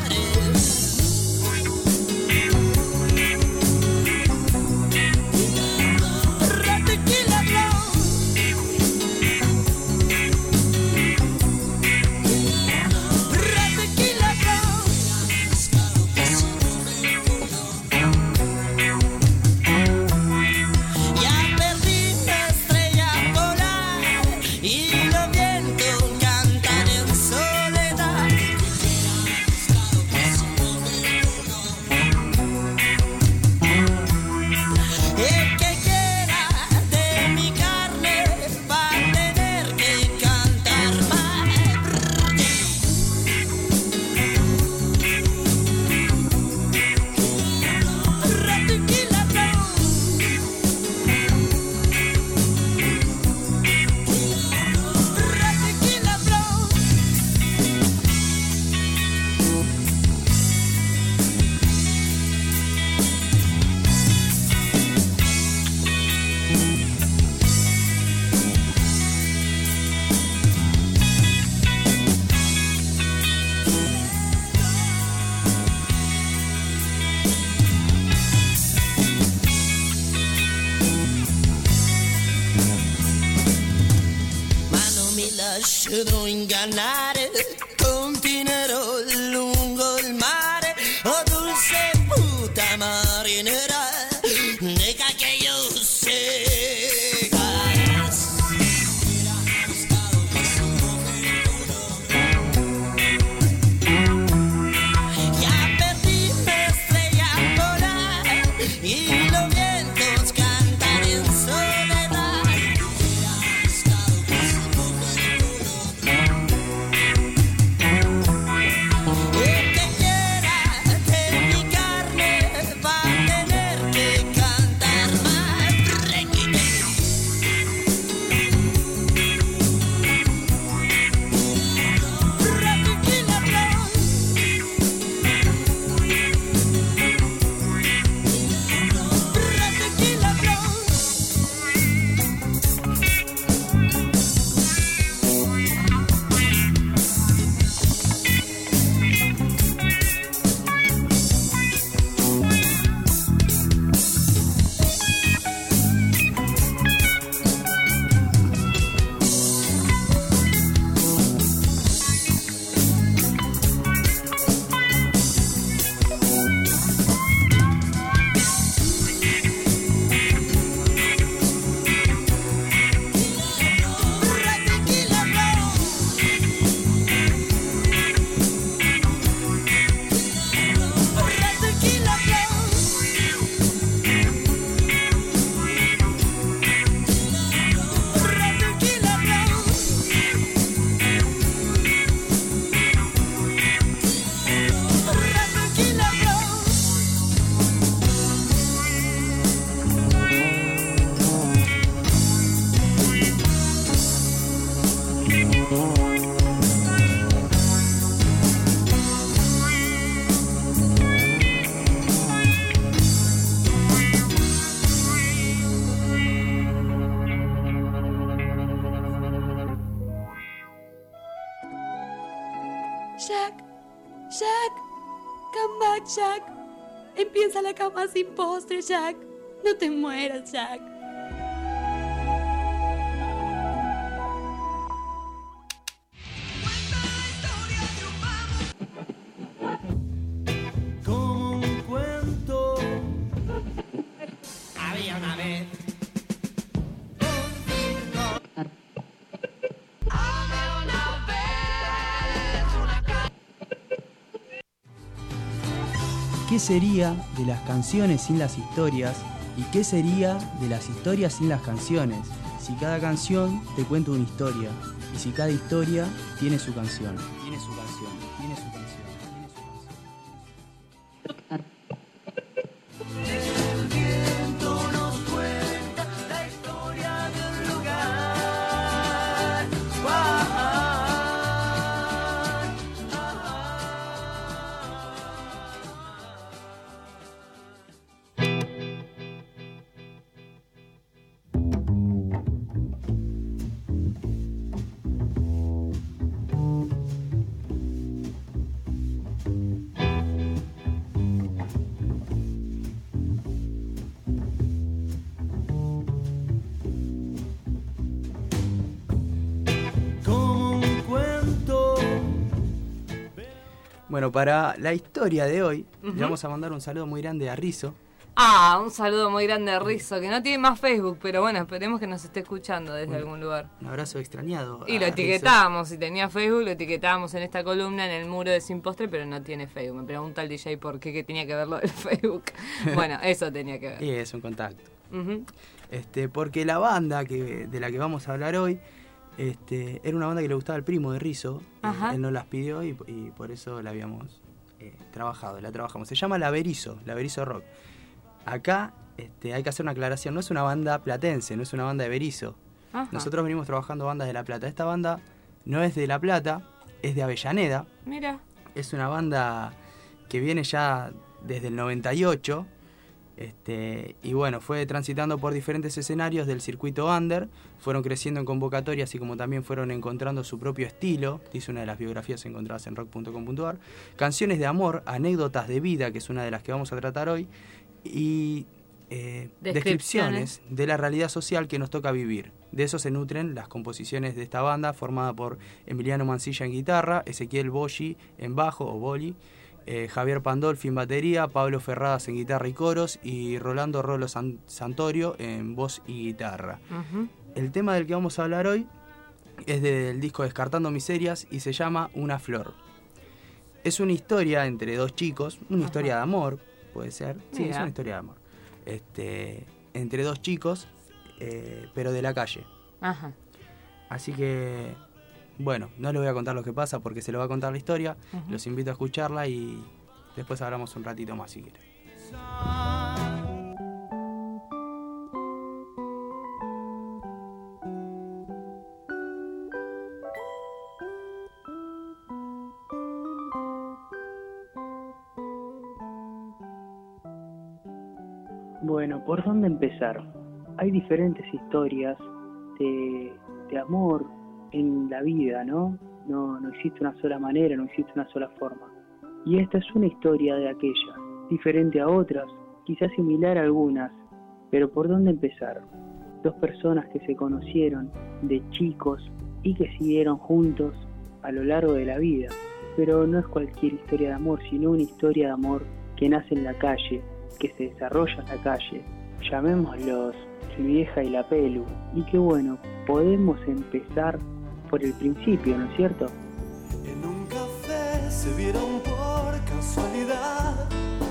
lascerò ingannare, continuerò lungo il mare, oh dulce puta marinera, nega che io segas. Ya perdí mi estrella polar y los vientos cantan en soledad. El que quiera de mi carne va a tener que cantar más. Jack, Jack, come back, Jack. Empieza la cama sin postre, Jack. No te mueras, Jack. Como un cuento, había una vez ¿Qué sería de las canciones sin las historias? ¿Y qué sería de las historias sin las canciones? Si cada canción te cuenta una historia, y si cada historia tiene su canción. Tiene su canción, tiene su canción, tiene su canción. el viento nos cuenta la historia de un lugar. Bueno, para la historia de hoy, le vamos a mandar un saludo muy grande a Rizo. Un saludo muy grande a Rizo, que no tiene más Facebook, pero bueno, esperemos que nos esté escuchando desde algún lugar. Un abrazo extrañado. Y lo etiquetábamos, si tenía Facebook, lo etiquetábamos en esta columna en el muro de Sin Postre, pero no tiene Facebook. Me pregunta el DJ por qué tenía que ver lo del Facebook. Bueno, eso tenía que ver. Y es un contacto. Porque la banda de la que vamos a hablar hoy, era una banda que le gustaba al primo de Rizo. Él nos las pidió y por eso la habíamos la trabajamos. Se llama La Berizo Rock. Acá hay que hacer una aclaración, no es una banda platense, no es una banda de Berizo. Nosotros venimos trabajando bandas de La Plata. Esta banda no es de La Plata, es de Avellaneda. Mira. Es una banda que viene ya desde el 98. Y bueno, fue transitando por diferentes escenarios del circuito under, fueron creciendo en convocatorias y como también fueron encontrando su propio estilo, dice una de las biografías encontradas en rock.com.ar, canciones de amor, anécdotas de vida, que es una de las que vamos a tratar hoy, y descripciones de la realidad social que nos toca vivir. De eso se nutren las composiciones de esta banda, formada por Emiliano Mancilla en guitarra, Ezequiel Boggi en bajo o Boli, Javier Pandolfi en batería, Pablo Ferradas en guitarra y coros y Rolando Rolo Santorio en voz y guitarra. El tema del que vamos a hablar hoy es del disco Descartando Miserias y se llama Una Flor. Es una historia entre dos chicos, una historia de amor, puede ser. Sí, es una historia de amor. Entre dos chicos, pero de la calle. Así que, bueno, no les voy a contar lo que pasa porque se lo va a contar la historia. Los invito a escucharla y después hablamos un ratito más si quieren. Bueno, ¿por dónde empezar? Hay diferentes historias de amor en la vida, ¿no? No existe una sola manera, no existe una sola forma. Y esta es una historia de aquellas, diferente a otras, quizás similar a algunas, pero ¿por dónde empezar? Dos personas que se conocieron de chicos y que siguieron juntos a lo largo de la vida. Pero no es cualquier historia de amor, sino una historia de amor que nace en la calle, que se desarrolla en la calle. Llamémoslos su vieja y la Pelu. Y que bueno, podemos empezar por el principio, ¿no es cierto? En un café se vieron por casualidad,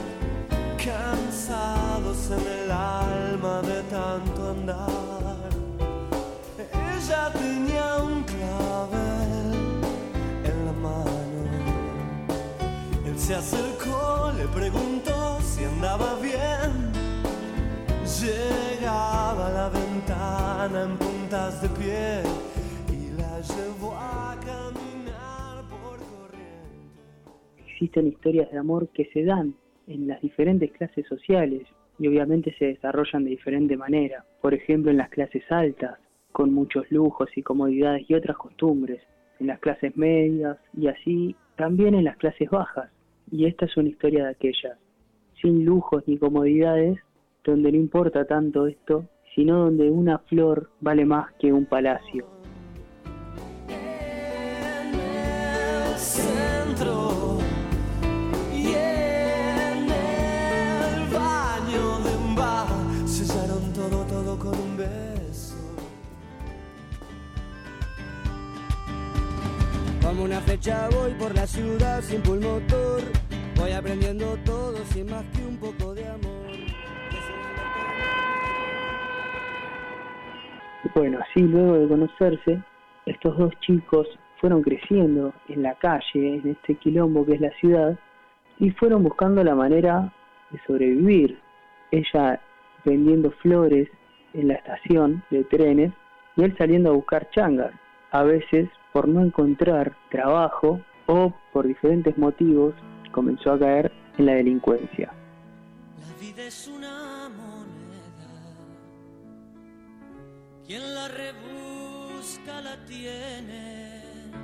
cansados en el alma de tanto andar. Ella tenía un clavel en la mano. Él se acercó, le preguntó si andaba bien. Llegaba a la ventana en puntas de pie y la llevó a caminar por corriente. Existen historias de amor que se dan en las diferentes clases sociales y obviamente se desarrollan de diferente manera. Por ejemplo, en las clases altas, con muchos lujos y comodidades y otras costumbres. En las clases medias y así también en las clases bajas. Y esta es una historia de aquellas, sin lujos ni comodidades, donde no importa tanto esto, sino donde una flor vale más que un palacio. En el centro y en el baño de un bar sellaron todo con un beso. Como una flecha voy por la ciudad sin pulmotor, voy aprendiendo todo sin más que un poco de amor. Bueno, así luego de conocerse, estos dos chicos fueron creciendo en la calle, en este quilombo que es la ciudad, y fueron buscando la manera de sobrevivir. Ella vendiendo flores en la estación de trenes y él saliendo a buscar changas, a veces por no encontrar trabajo o por diferentes motivos comenzó a caer en la delincuencia. La vida es una moneda, quien la rebusca la tiene.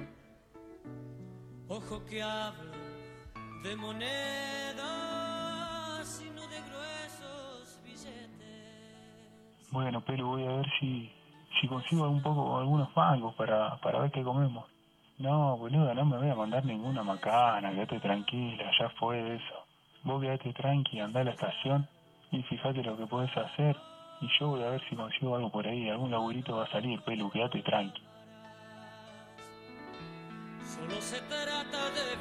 Ojo que hablo de monedas y no de gruesos billetes. Bueno, pero voy a ver si consigo un poco algunos mangos para ver qué comemos. No, boludo, no me voy a mandar ninguna macana, quédate tranquila, ya fue de eso. Vos quedate tranqui, andá a la estación y fíjate lo que podés hacer. Y yo voy a ver si consigo algo por ahí, algún laburito va a salir, Pelu, quédate tranqui. Solo se trata de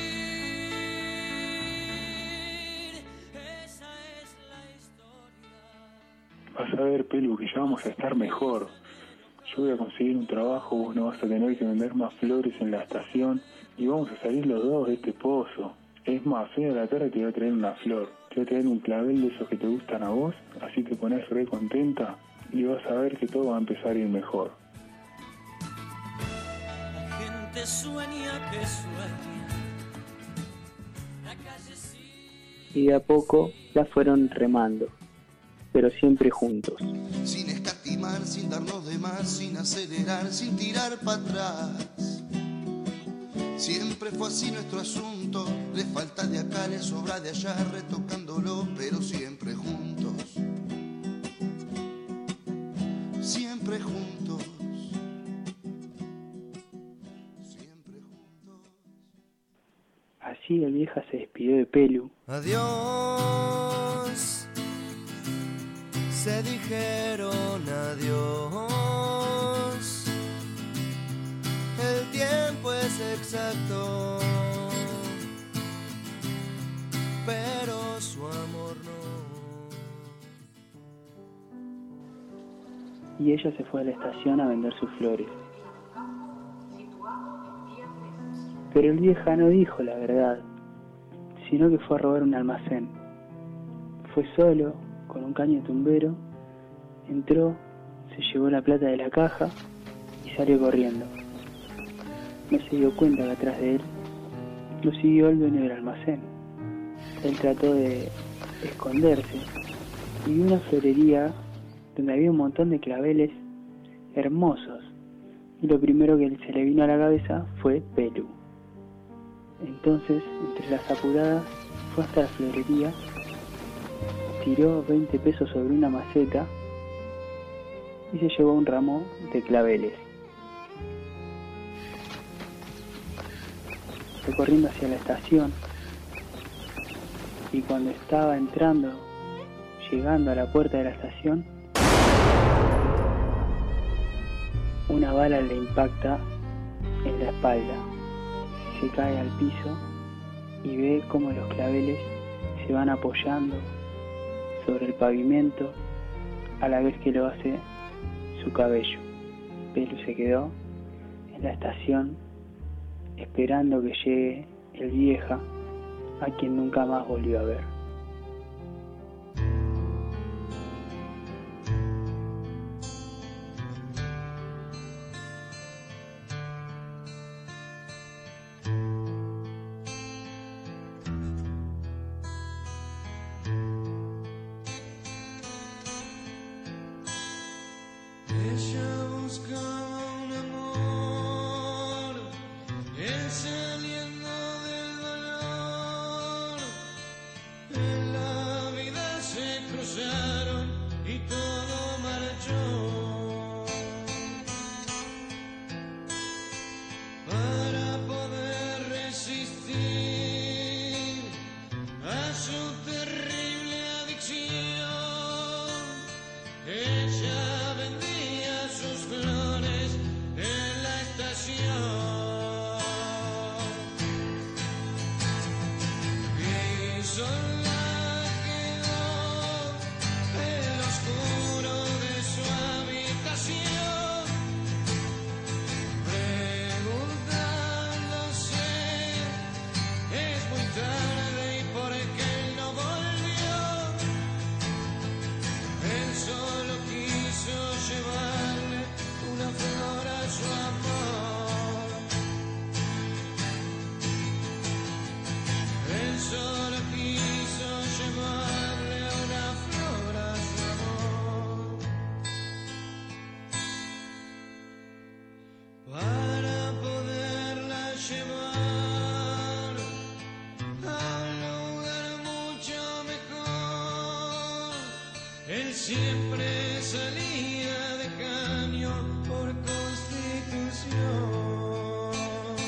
vivir, esa es la historia. Vas a ver, Pelu, que ya vamos a estar mejor. Yo voy a conseguir un trabajo, vos no vas a tener que vender más flores en la estación y vamos a salir los dos de este pozo. Es más, hoy a la tarde te voy a traer una flor, te voy a traer un clavel de esos que te gustan a vos, así te pones re contenta y vas a ver que todo va a empezar a ir mejor. La gente sueña que sueña. La calle sí. Y de a poco la fueron remando, pero siempre juntos. Sin escatimar, sin darnos de más, sin acelerar, sin tirar para atrás. Siempre fue así nuestro asunto, le falta de acá, le sobra de allá, retocándolo, pero siempre juntos. Siempre juntos. Siempre juntos. Así el vieja se despidió de Pelu. Adiós. Se dijeron adiós. El tiempo es exacto, pero su amor no. Y ella se fue a la estación a vender sus flores. Pero el vieja no dijo la verdad, sino que fue a robar un almacén. Fue solo, con un caño tumbero, entró, se llevó la plata de la caja y salió corriendo. No se dio cuenta que atrás de él lo siguió el dueño del almacén. Él trató de esconderse y vio una florería donde había un montón de claveles hermosos. Y lo primero que se le vino a la cabeza fue Pelu. Entonces, entre las apuradas, fue hasta la florería, tiró 20 pesos sobre una maceta y se llevó un ramo de claveles. Fue corriendo hacia la estación y cuando estaba llegando a la puerta de la estación, una bala le impacta en la espalda. Se cae al piso y ve cómo los claveles se van apoyando sobre el pavimento a la vez que lo hace su cabello. Pelu se quedó en la estación esperando que llegue el vieja, a quien nunca más volvió a ver. Ella buscaba un amor, él saliendo del dolor. En la vida se cruzaron y todo marchó. Para poder resistir a su terrible adicción, ella vendía sus flores en la estación y sola quedó en lo oscuro de su habitación, preguntándose, es muy tarde y por qué él no volvió. Él solo quiso llevarle una flor a su amor. Él solo quiso llevarle una flor a su amor. Para poderla llevar a un lugar mucho mejor, él siempre salía de caño por constitución.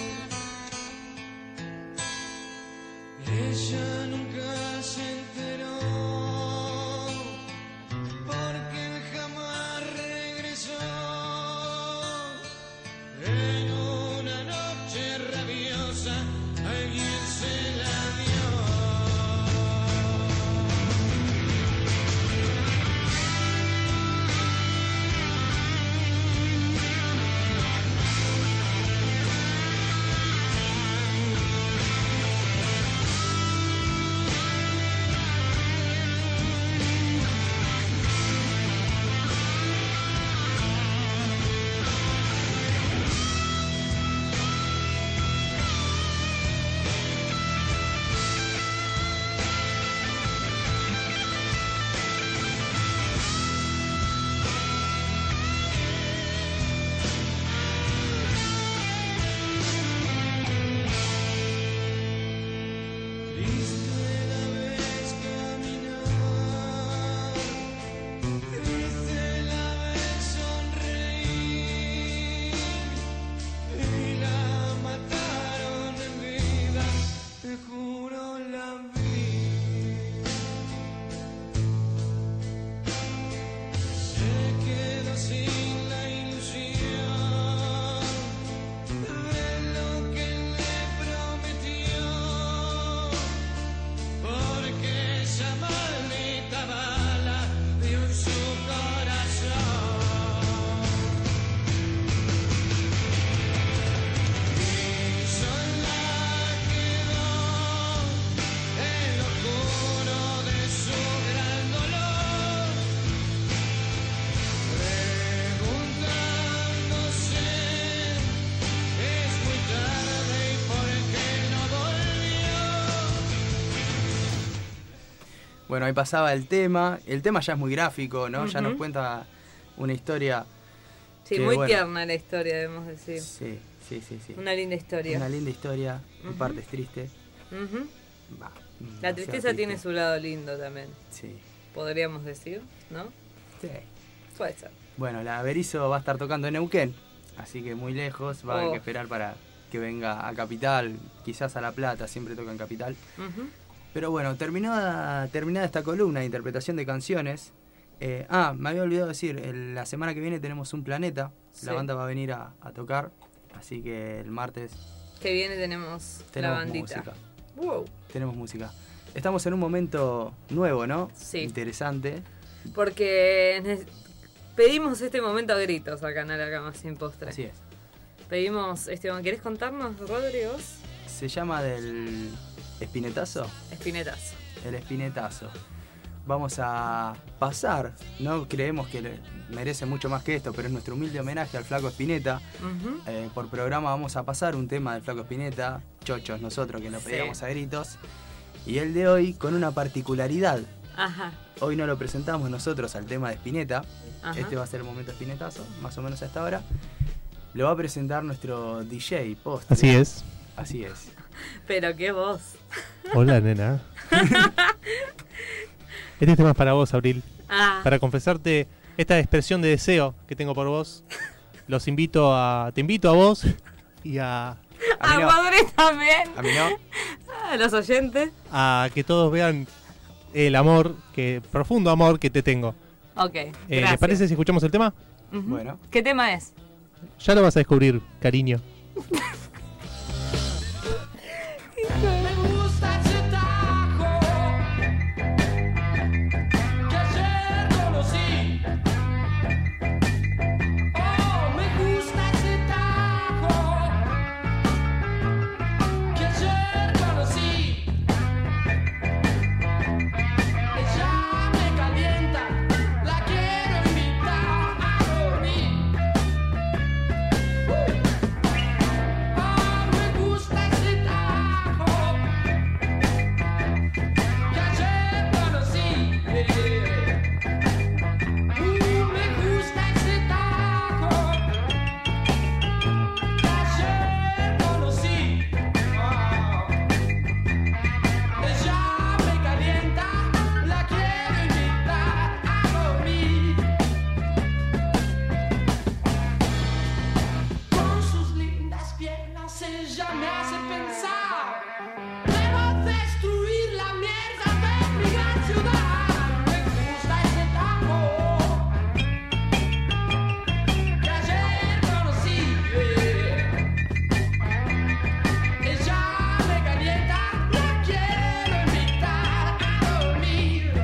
Bueno, ahí pasaba el tema. El tema ya es muy gráfico, ¿no? Ya nos Ujú. cuenta una historia. Sí, que, muy bueno, tierna la historia, debemos decir. Sí. Una linda historia. Una linda historia, en Ujú. partes tristes. Ujú. Va, La no tristeza sea tiene triste. su lado lindo también. Sí. Podríamos decir, ¿no? Sí. Puede ser. Bueno, la Berizo va a estar tocando en Neuquén, así que muy lejos, va a haber Oh. que esperar para que venga a Capital, quizás a La Plata, siempre toca en Capital. Ujú. Pero bueno, terminada esta columna de interpretación de canciones. Me había olvidado decir, la semana que viene tenemos Un Planeta, Sí. la banda va a venir a tocar, así que el martes Que viene tenemos la bandita. música. Wow. Tenemos música. Estamos en un momento nuevo, ¿no? Sí. Interesante. Porque pedimos este momento a gritos acá en La Cama Sin Postre. Así es. Pedimos ¿querés contarnos, Rodrigo? Se llama del Espinetazo. Espinetazo. El Espinetazo. Vamos a pasar, no creemos que merece mucho más que esto, pero es nuestro humilde homenaje al Flaco Spinetta. Ujú. Por programa vamos a pasar un tema del Flaco Spinetta, chochos nosotros que lo Sí. pedíamos a gritos. Y el de hoy con una particularidad. Ajá. Hoy no lo presentamos nosotros al tema de Spinetta. Ajá. Este va a ser el momento Spinetazo, más o menos a esta hora. Lo va a presentar nuestro DJ Postre. Así es. Así es. Pero qué voz. Hola, nena. Este tema es para vos, Abril. Ah. Para confesarte esta expresión de deseo que tengo por vos. Te invito a vos y a A Rodri también. A mí no. A los oyentes. a que todos vean el amor, profundo amor que te tengo. Ok. ¿Les Gracias. parece si escuchamos el tema? Ujú. Bueno. ¿Qué tema es? Ya lo vas a descubrir, cariño. Me gusta ese tajo que ayer conocí. Oh, me gusta ese tajo que ayer conocí. Ella me calienta, la quiero invitar a dormir. Oh, me gusta ese tajo que ayer conocí. Me gusta ese tajo que ayer conocí. Ella me calienta, la quiero invitar a dormir. Con sus lindas piernas ella me hace pensar. Debo destruir la mierda de mi gran ciudad. Me gusta ese tajo que ayer conocí. Ella me calienta, la quiero invitar a dormir.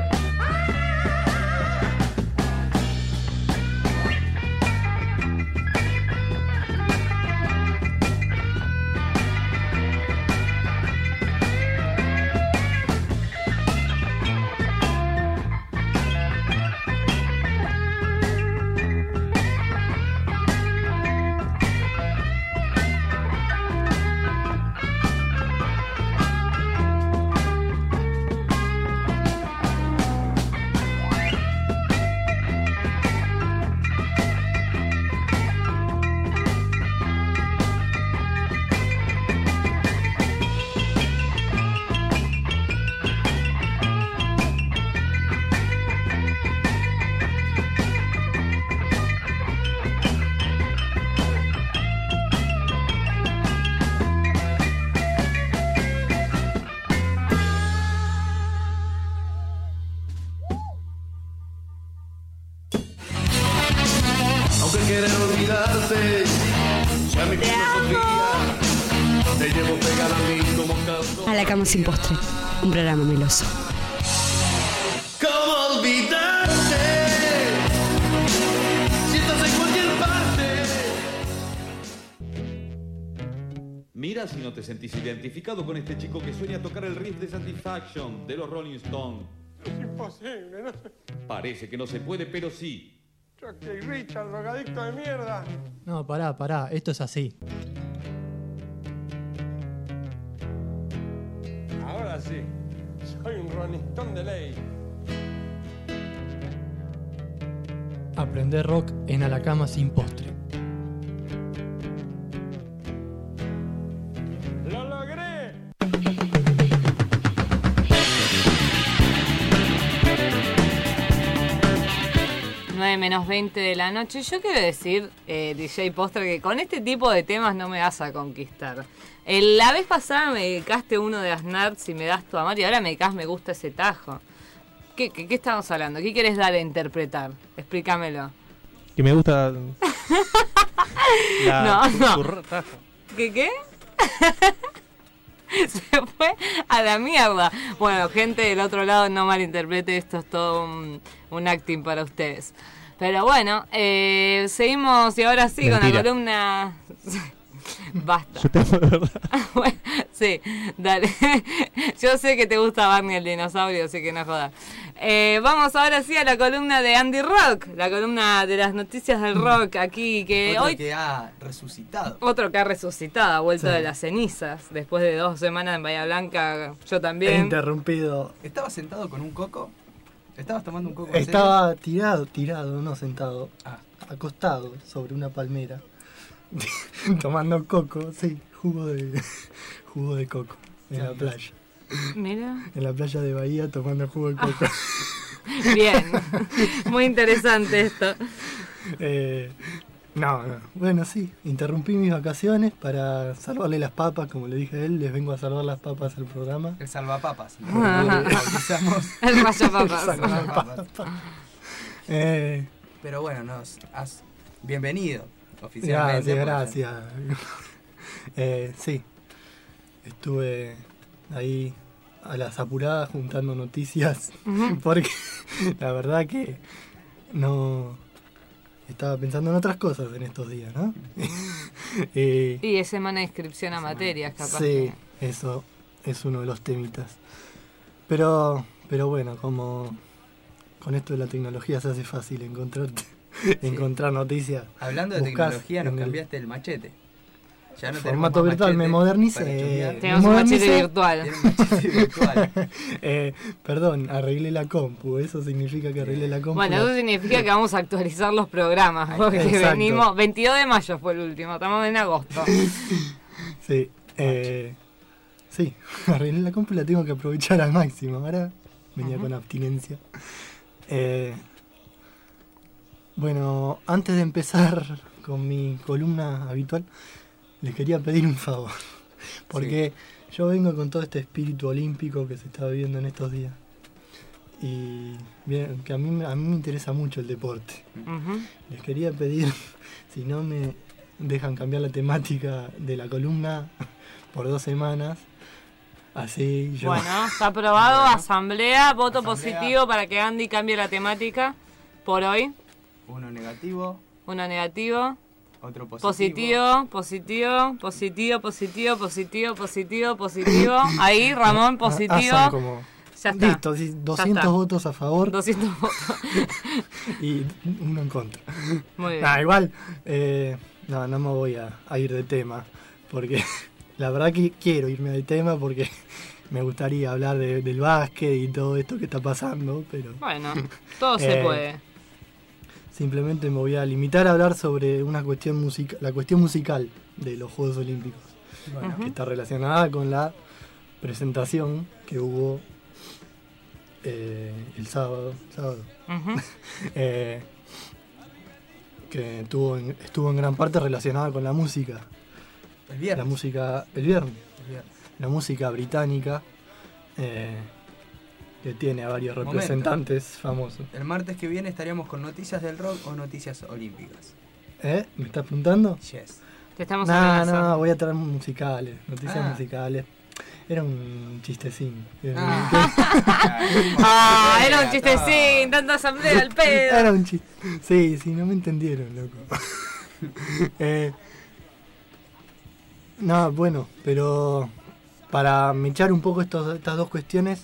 Aunque quieran olvidarte, sea mi filosofía, te llevo pegada a mí como canto. A la cama sin postre, un programa meloso. ¿Cómo olvidarte? Si estás en cualquier parte. Mira si no te sentís identificado con este chico que sueña tocar el riff de Satisfaction de los Rolling Stones. Es imposible, no sé. Parece que no se puede, pero sí. Chucky Richard, drogadicto de mierda. No, pará, esto es así. Ahora sí, soy un Rolling Stone de ley. aprender rock en A la Cama Sin Postre. ¡Lo logré! 9:20 de la noche. Yo quiero decir, DJ Postre, que con este tipo de temas no me vas a conquistar. La vez pasada me dedicaste uno de Aznar, Si me das tu amor, y ahora me dedicás Me gusta ese tajo. ¿Qué estamos hablando? ¿Qué quieres dar a interpretar? Explícamelo. Que me gusta... No. tajo. ¿Qué? Se fue a la mierda. Bueno, gente del otro lado, no malinterprete, esto es todo un acting para ustedes. Pero bueno, seguimos y ahora sí. Mentira. Con la columna... Basta. Yo tengo de verdad. Bueno, sí, dale. Yo sé que te gusta Barney el dinosaurio, así que no jodas. Vamos ahora sí a la columna de Andy Rock, la columna de las noticias del rock aquí, que otro hoy... que ha resucitado. Otro que ha resucitado, ha vuelto Sí. de las cenizas, después de 2 semanas en Bahía Blanca, yo también. Interrumpido. ¿Estabas sentado con un coco? ¿Estabas tomando un coco? ¿En Estaba tirado, no sentado, acostado sobre una palmera, tomando coco, sí, jugo de coco, en la playa. Mira. En la playa de Bahía tomando jugo de coco. Bien, muy interesante esto. No. Bueno, sí, interrumpí mis vacaciones para salvarle las papas, como le dije a él, les vengo a salvar las papas al programa. El salvapapas. El rayapapas. El salvapapas. Pero bueno, bienvenido oficialmente. Gracias. Sí, estuve ahí a las apuradas juntando noticias, porque la verdad que no... Estaba pensando en otras cosas en estos días, ¿no? Y es semana de inscripción a materias, capaz. Sí, eso es uno de los temitas. Pero bueno, como con esto de la tecnología se hace fácil encontrar noticias. Hablando de tecnología, nos cambiaste el machete. Ya no formato virtual, me modernicé. Tenemos un machete virtual. Perdón, arreglé la compu. Eso significa que arreglé la compu. Bueno, eso significa que vamos a actualizar los programas. Porque venimos. 22 de mayo fue el último, estamos en agosto. Sí, sí, arreglé la compu y la tengo que aprovechar al máximo. Ahora venía con abstinencia. Bueno, antes de empezar con mi columna habitual, les quería pedir un favor, porque yo vengo con todo este espíritu olímpico que se está viviendo en estos días, y bien, que a mí me interesa mucho el deporte. Les quería pedir, si no me dejan cambiar la temática de la columna por 2 semanas, así yo... Bueno, está aprobado, asamblea, voto positivo para que Andy cambie la temática por hoy. Uno negativo. Otro positivo. Positivo. Ahí, Ramón, positivo. Como, ya está. Listo, 200 votos a favor. 200 votos. Y 1 en contra. Muy bien. Igual, no me voy a ir de tema, porque la verdad que quiero irme de tema, porque me gustaría hablar del básquet y todo esto que está pasando, pero... Bueno, todo se puede. Simplemente me voy a limitar a hablar sobre una cuestión la cuestión musical de los Juegos Olímpicos, que está relacionada con la presentación que hubo el sábado, que estuvo en gran parte relacionada con la música. El viernes. El viernes. La música británica, que tiene a varios representantes famosos. El martes que viene estaríamos con noticias del rock o noticias olímpicas. ¿Me estás preguntando? Yes. Te estamos No, voy a traer noticias musicales. Era un chistecín. Era un chistecín, tanta asamblea al pedo. Era un chiste. Sí, no me entendieron, loco. No, bueno, pero para mechar un poco estas 2 cuestiones,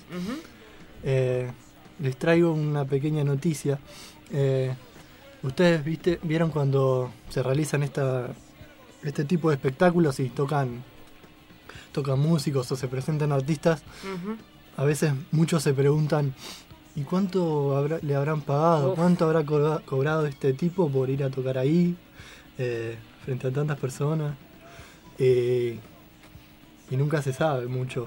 les traigo una pequeña noticia. Ustedes vieron cuando se realizan este tipo de espectáculos y tocan músicos o se presentan artistas. A veces muchos se preguntan ¿y cuánto le habrán pagado? Uf. ¿Cuánto habrá cobrado este tipo por ir a tocar ahí? Frente a tantas personas. Y nunca se sabe mucho.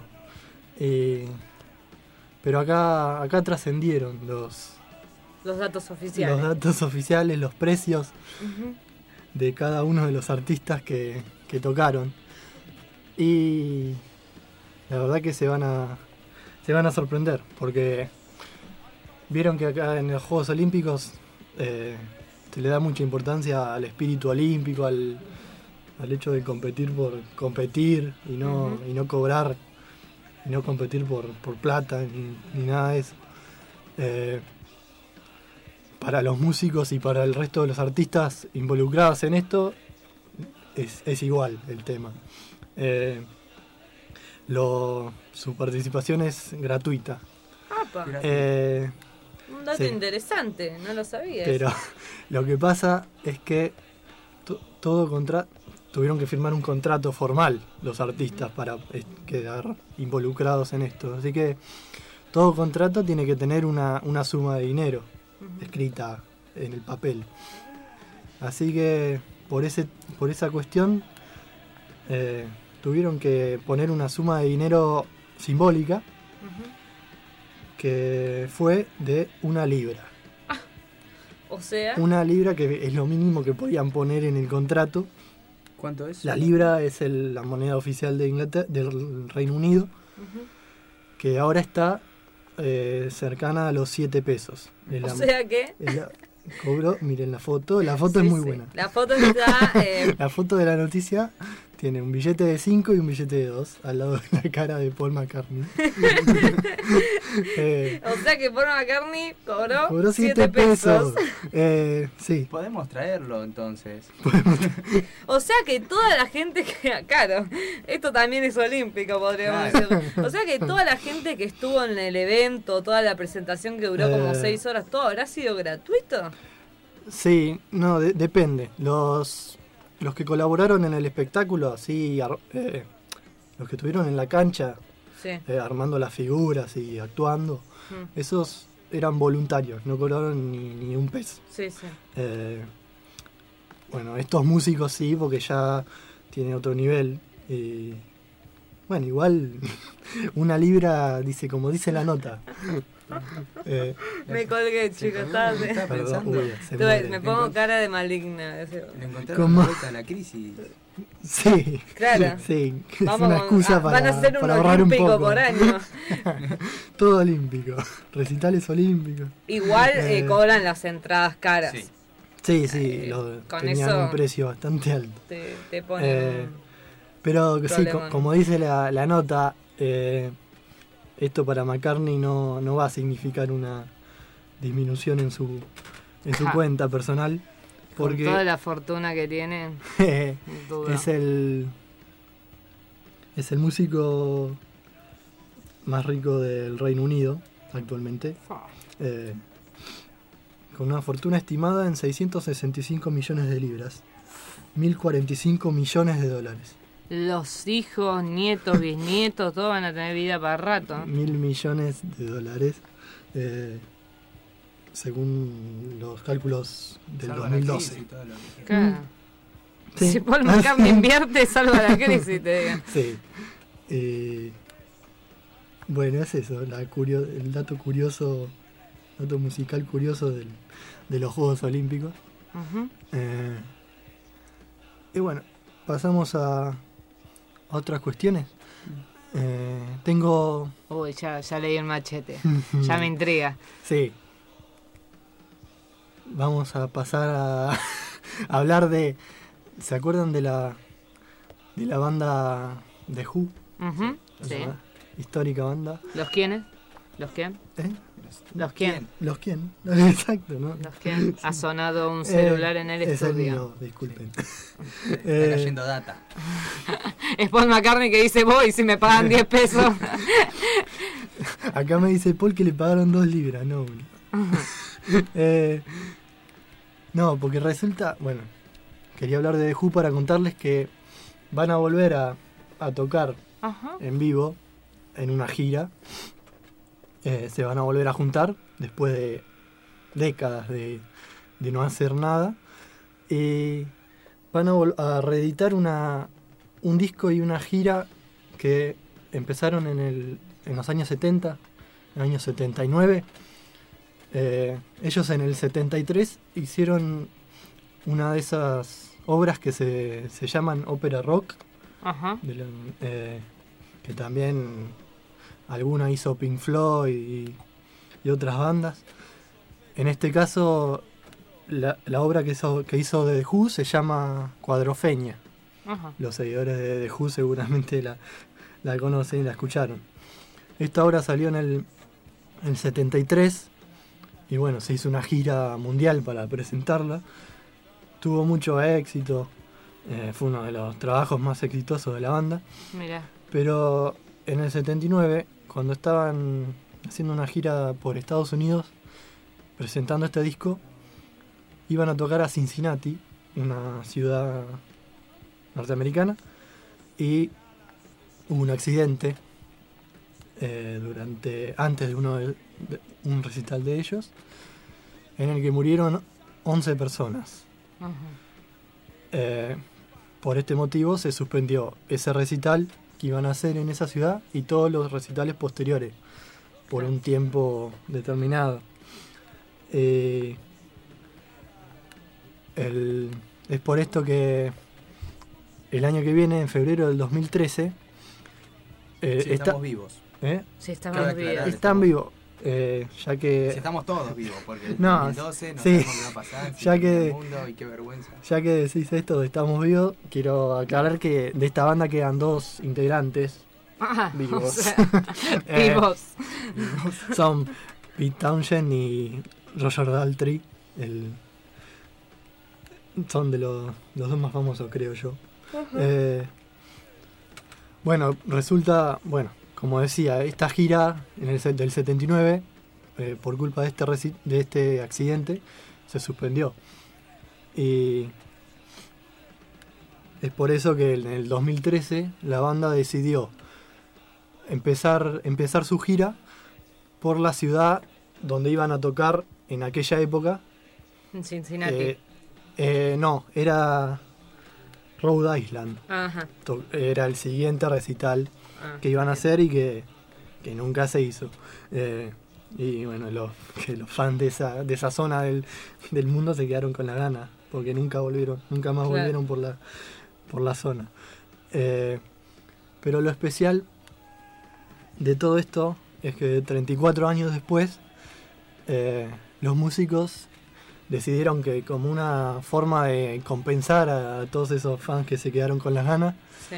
Pero acá trascendieron los datos oficiales. Los precios Ujú. de cada uno de los artistas que tocaron. Y la verdad que se van a sorprender, porque vieron que acá en los Juegos Olímpicos se le da mucha importancia al espíritu olímpico, al hecho de competir por competir y no cobrar, y no competir por plata ni nada de eso. Para los músicos y para el resto de los artistas involucrados en esto es igual el tema. Su participación es gratuita. Apa. Un dato Sí. interesante, no lo sabía. Pero lo que pasa es que tuvieron que firmar un contrato formal los artistas para quedar involucrados en esto. Así que todo contrato tiene que tener una suma de dinero escrita en el papel. Así que por esa cuestión tuvieron que poner una suma de dinero simbólica que fue de 1 libra. O sea, 1 libra, que es lo mínimo que podían poner en el contrato. ¿Cuánto es? La libra es la moneda oficial de del Reino Unido, que ahora está cercana a los 7 pesos. o sea que Cobró, miren la foto es muy buena. la foto está... La foto de la noticia tiene un billete de 5 y un billete de 2 al lado de la cara de Paul McCartney. o sea que Paul McCartney cobró 7 pesos. Sí. Podemos traerlo entonces. O sea que toda la gente que... Claro, esto también es olímpico, podríamos decirlo. O sea que toda la gente que estuvo en el evento, toda la presentación que duró como 6 horas, ¿todo habrá sido gratuito? Sí, no, depende. Los que colaboraron en el espectáculo, sí, los que estuvieron en la cancha, Sí. armando las figuras y actuando, esos eran voluntarios, no cobraron ni un peso. Sí, sí. Bueno, estos músicos sí, porque ya tienen otro nivel. Y bueno, igual 1 libra, como dice la nota. Me colgué, chicos. Estaba pensando. Me pongo cara de maligna. Le encontraron ¿Cómo? la vuelta a la crisis. Sí, claro. Sí, es una excusa para, van a hacer un para ahorrar un olímpico poco. por año. Todo olímpico, recitales olímpicos. Igual cobran las entradas caras. Sí, con tenían eso un precio bastante alto. Te ponen pero sí, problemón. como dice la nota, esto para McCartney no va a significar una disminución en su cuenta personal. Porque con toda la fortuna que tiene, dudo. es el músico más rico del Reino Unido actualmente, con una fortuna estimada en 665 millones de libras, 1.045 millones de dólares. Los hijos, nietos, bisnietos, todos van a tener vida para rato. 1.000 millones de dólares, según los cálculos del Salva 2012. la crisis y todo lo que- Claro. Sí. Si Paul McCartney invierte, salva la crisis, te digo. Sí. Bueno, es eso, el dato musical curioso de los Juegos Olímpicos. Ujú. Y bueno, pasamos a otras cuestiones. Tengo... Uy, ya leí el machete. Ya me intriga. Sí. Vamos a pasar a hablar de... ¿Se acuerdan de la banda The Who? Ujú, sí. Histórica banda. ¿Los quiénes? ¿Los quién? ¿Los quién? ¿Los quién? Exacto, ¿no? ¿Los quién? Ha sonado un celular en el es el estudio. mío, disculpen. Está cayendo data. Es Paul McCartney que dice, voy si me pagan 10 pesos. Acá me dice Paul que le pagaron 2 libras, no 1. No, porque resulta... Bueno, quería hablar de The Who para contarles que van a volver a tocar Ajá. en vivo en una gira se van a volver a juntar después de décadas de no hacer nada. Y van a reeditar un disco y una gira que empezaron en los años 70, en el año 79. Ellos en el 73 hicieron una de esas obras que se llaman ópera rock. Ajá. Que también alguna hizo Pink Floyd y otras bandas. En este caso, la obra que hizo The Who se llama Cuadrofeña. Ajá. Los seguidores de The Who seguramente la conocen y la escucharon. Esta obra salió en el 73 y bueno, se hizo una gira mundial para presentarla. Tuvo mucho éxito, fue uno de los trabajos más exitosos de la banda. Mirá. Pero en el 79, cuando estaban haciendo una gira por Estados Unidos, presentando este disco, iban a tocar a Cincinnati, una ciudad norteamericana, y hubo un accidente antes de un recital de ellos, en el que murieron 11 personas. Ajá. Por este motivo se suspendió ese recital que iban a hacer en esa ciudad y todos los recitales posteriores por un tiempo determinado. Es por esto que el año que viene, en febrero del 2013, estamos vivos. Sí, estamos vivos. Están vivos. Ya que... Si estamos todos vivos, porque en no, 2012 no sí, sabemos qué va a pasar, ya que, el mundo, y qué vergüenza. Ya que decís esto de estamos vivos, quiero aclarar que de esta banda quedan 2 integrantes vivos. O sea, vivos. Son Pete Townshend y Roger Daltrey. Son de los dos más famosos, creo yo. Bueno, resulta... Como decía, esta gira del 79, por culpa de este accidente, se suspendió. Y es por eso que en el 2013 la banda decidió empezar su gira por la ciudad donde iban a tocar en aquella época. En Cincinnati. No, era Rhode Island. Ajá. Era el siguiente recital que iban a hacer y que nunca se hizo. Y bueno, los fans de esa zona del mundo se quedaron con la gana, porque nunca más volvieron por la zona. Pero lo especial de todo esto es que 34 años después, los músicos decidieron que, como una forma de compensar a todos esos fans que se quedaron con las ganas,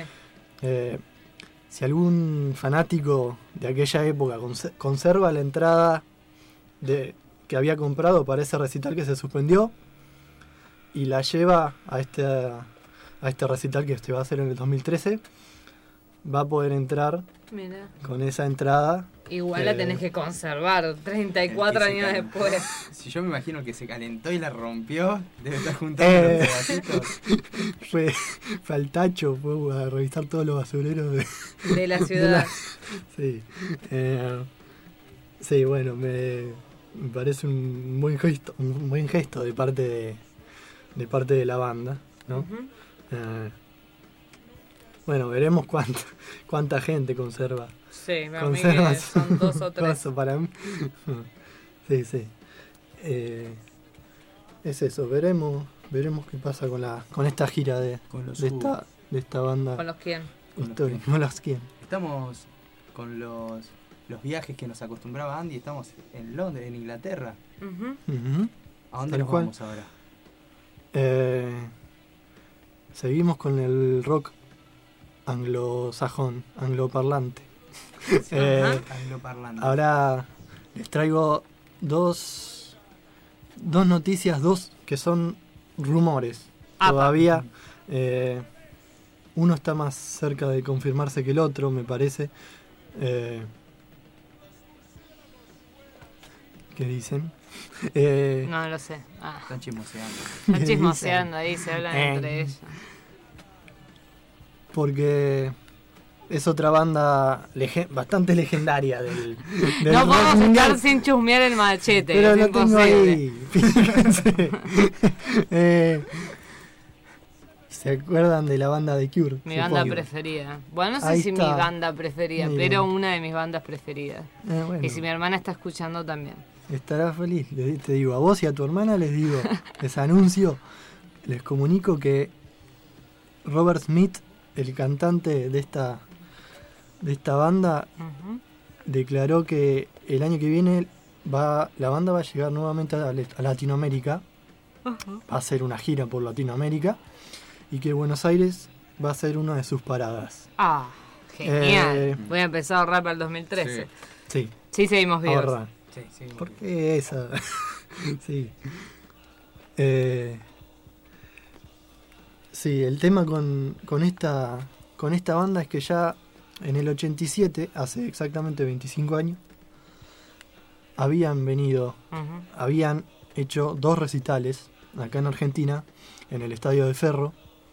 si algún fanático de aquella época conserva la entrada que había comprado para ese recital que se suspendió y la lleva a este recital que se va a hacer en el 2013, va a poder entrar. Mirá. Con esa entrada. Igual la tenés que conservar 34 años después. Si yo me imagino que se calentó y la rompió, debe estar juntando los pedacitos. Fue al tacho, fue a revisar todos los basureros de la ciudad. Sí. Sí, bueno, me parece un buen gesto de parte de la banda, ¿no? Uh-huh. Bueno, veremos cuánta gente conserva. Sí, para mí que son 2 o 3. Para mí. Sí. Es eso, veremos qué pasa con esta gira de esta banda. ¿Con los quién? Con los quién. Estamos con los viajes que nos acostumbraba Andy, estamos en Londres, en Inglaterra. Uh-huh. ¿A dónde nos vamos ahora? Seguimos con el rock anglosajón, angloparlante. Angloparlante. Ahora les traigo dos noticias, que son rumores. Todavía uno está más cerca de confirmarse que el otro, me parece. ¿Qué dicen? No lo sé. Están chismoseando. Están chismoseando ahí, se hablan entre ellos. Porque es otra banda bastante legendaria del no rock podemos mundial. estar sin chusmear el machete. Pero es lo tengo imposible. ahí. Fíjense. ¿Se acuerdan de la banda de Cure? Mi banda Supongo. preferida. Bueno, no sé Ahí si está. mi banda preferida, Miren. pero una de mis bandas preferidas. Bueno. Y si mi hermana está escuchando también. Estará feliz. Te digo, a vos y a tu hermana les digo, les anuncio, les comunico que Robert Smith, el cantante de esta banda, declaró que el año que viene la banda va a llegar nuevamente a Latinoamérica. Va a hacer una gira por Latinoamérica y que Buenos Aires va a ser una de sus paradas. Ah, genial. Voy a empezar a ahorrar para el 2013. Sí. Sí, seguimos vivos. Ahorrar. Sí, ¿Por qué esa? Sí. Sí, el tema con esta banda es que ya en el 87, hace exactamente 25 años, habían hecho 2 recitales acá en Argentina, en el Estadio de Ferro,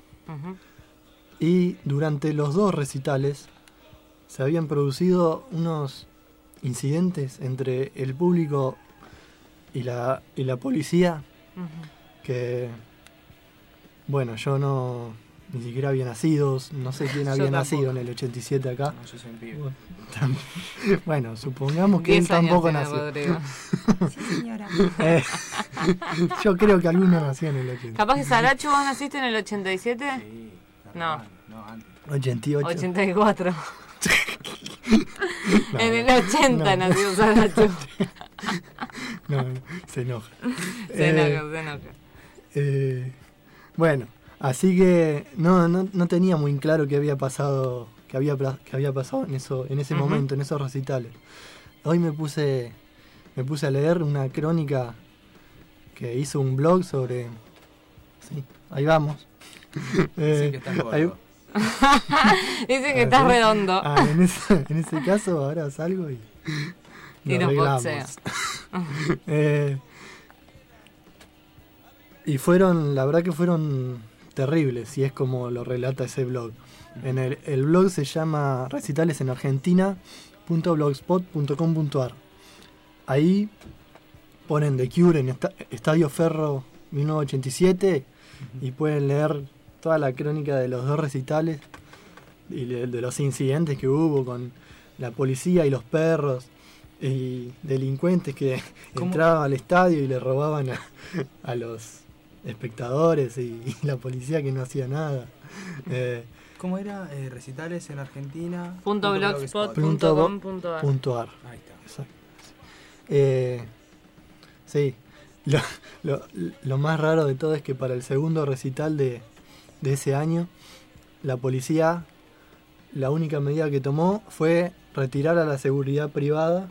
y durante los 2 recitales se habían producido unos incidentes entre el público y la policía que, bueno, yo ni siquiera había nacido, no sé quién había nacido en el 87 acá. No, yo soy un pibe. Bueno, supongamos que él 10 años tampoco tiene nació. Rodrigo. Sí, señora. Yo creo que algunos nacían en el 87. Capaz que Saracho, ¿vos naciste en el 87? Sí, No. No, antes. 88. 84. No, en el 80 nació Saracho. No, se enoja. Se enoja. Bueno, así que no tenía muy claro qué había pasado, qué había pasado en ese momento, en esos recitales. Hoy me puse a leer una crónica que hizo un blog sobre. Sí, ahí vamos. Dicen que estás gordo. Dicen que estás redondo. En ese caso ahora salgo y nos arreglamos. boxeas. Y la verdad que fueron terribles, si es como lo relata ese blog. El blog se llama recitalesenargentina.blogspot.com.ar. Ahí ponen The Cure en Estadio Ferro 1987 y pueden leer toda la crónica de los 2 recitales y de los incidentes que hubo con la policía y los perros y delincuentes que entraban al estadio y le robaban a los espectadores y la policía que no hacía nada. ¿Cómo era? Recitales en Argentina. .blogspot.com.ar. Ahí está. Exacto. Sí. Lo más raro de todo es que para el segundo recital de ese año, la policía, la única medida que tomó fue retirar a la seguridad privada,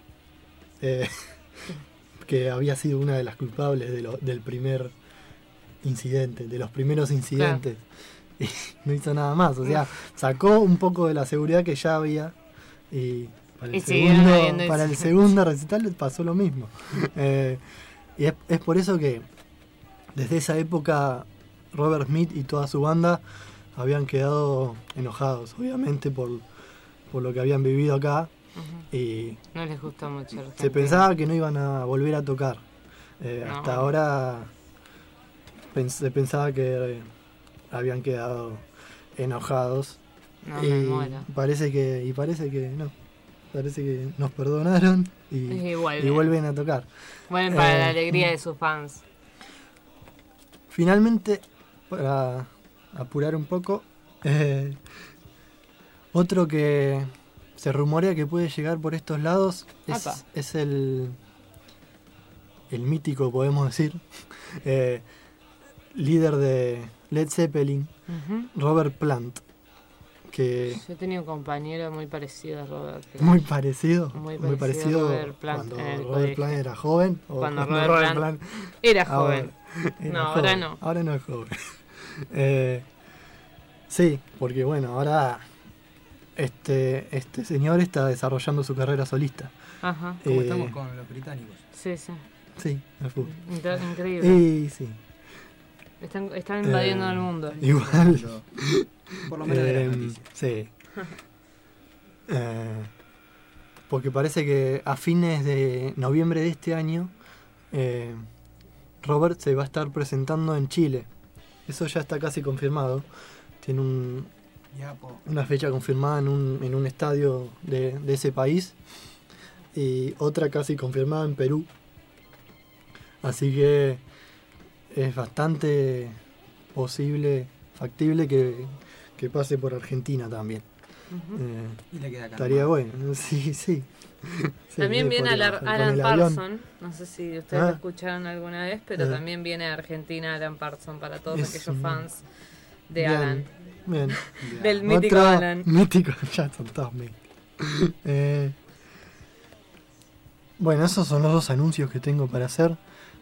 que había sido una de las culpables del primer incidente, de los primeros incidentes. Claro. Y no hizo nada más, o sea, sacó un poco de la seguridad que ya había y para el segundo recital pasó lo mismo. Y es por eso que desde esa época Robert Smith y toda su banda habían quedado enojados, obviamente, por lo que habían vivido acá. Y no les gustó mucho. Se pensaba que no iban a volver a tocar. Hasta ahora se pensaba que habían quedado enojados. No, me muero. Parece que no. Parece que nos perdonaron y vuelven a tocar. Vuelven para la alegría de sus fans. Finalmente, para apurar un poco, otro que se rumorea que puede llegar por estos lados es el mítico, podemos decir, líder de Led Zeppelin, Robert Plant. Que yo tenía un compañero muy parecido a Robert Plant. Muy parecido a Robert Plant cuando Robert Plant era joven. O cuando Robert Plant era joven. Ahora no. Ahora no es joven. Sí, porque bueno, ahora este señor está desarrollando su carrera solista. Ajá. Como estamos con los británicos. Sí, sí. Sí, al fútbol. Increíble. Sí. Están invadiendo el mundo. Igual. Por lo menos de las noticias. Sí. Porque parece que a fines de noviembre de este año Robert se va a estar presentando en Chile. Eso ya está casi confirmado. Tiene una fecha confirmada en un estadio de ese país y otra casi confirmada en Perú. Así que es bastante factible que pase por Argentina también. Y le queda acá. Estaría bueno, sí. También viene Alan Parsons, no sé si ustedes lo escucharon alguna vez, pero también viene a Argentina Alan Parsons para todos aquellos fans de Alan. Bien. Del mítico Alan. Mítico, ya son todos míticos. Bueno, esos son los 2 anuncios que tengo para hacer.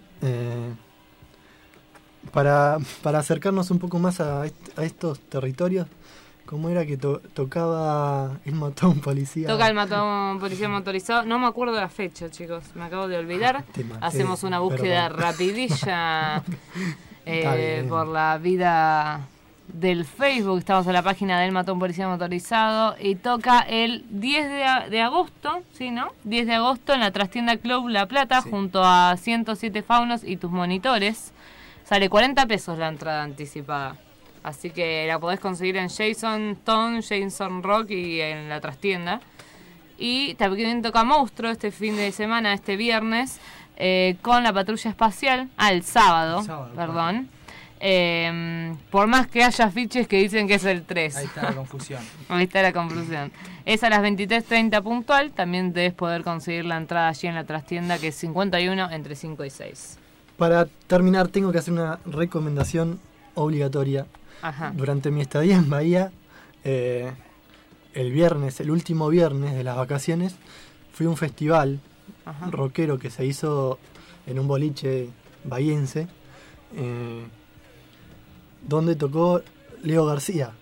Para acercarnos un poco más a estos territorios. ¿Cómo era que tocaba el matón policía? Toca el matón policía motorizado. No me acuerdo la fecha, chicos. Me acabo de olvidar. Hacemos una búsqueda rapidilla por la vida del Facebook. Estamos en la página del matón policía motorizado. Y toca el 10 de agosto, ¿sí, no? 10 de agosto en la trastienda Club La Plata, junto a 107 faunos y tus monitores. Sale 40 pesos la entrada anticipada. Así que la podés conseguir en Jason Stone, Jason Rock y en la trastienda. Y también toca Monstruo este fin de semana, este viernes, con la patrulla espacial. El sábado, perdón. Por más que haya afiches que dicen que es el 3. Ahí está la confusión. Ahí está la confusión. Es a las 23:30 puntual. También debes poder conseguir la entrada allí en la trastienda, que es 51 entre 5 y 6. Para terminar, tengo que hacer una recomendación obligatoria. Ajá. Durante mi estadía en Bahía, el último viernes de las vacaciones, fui a un festival rockero que se hizo en un boliche bahiense, donde tocó Leo García.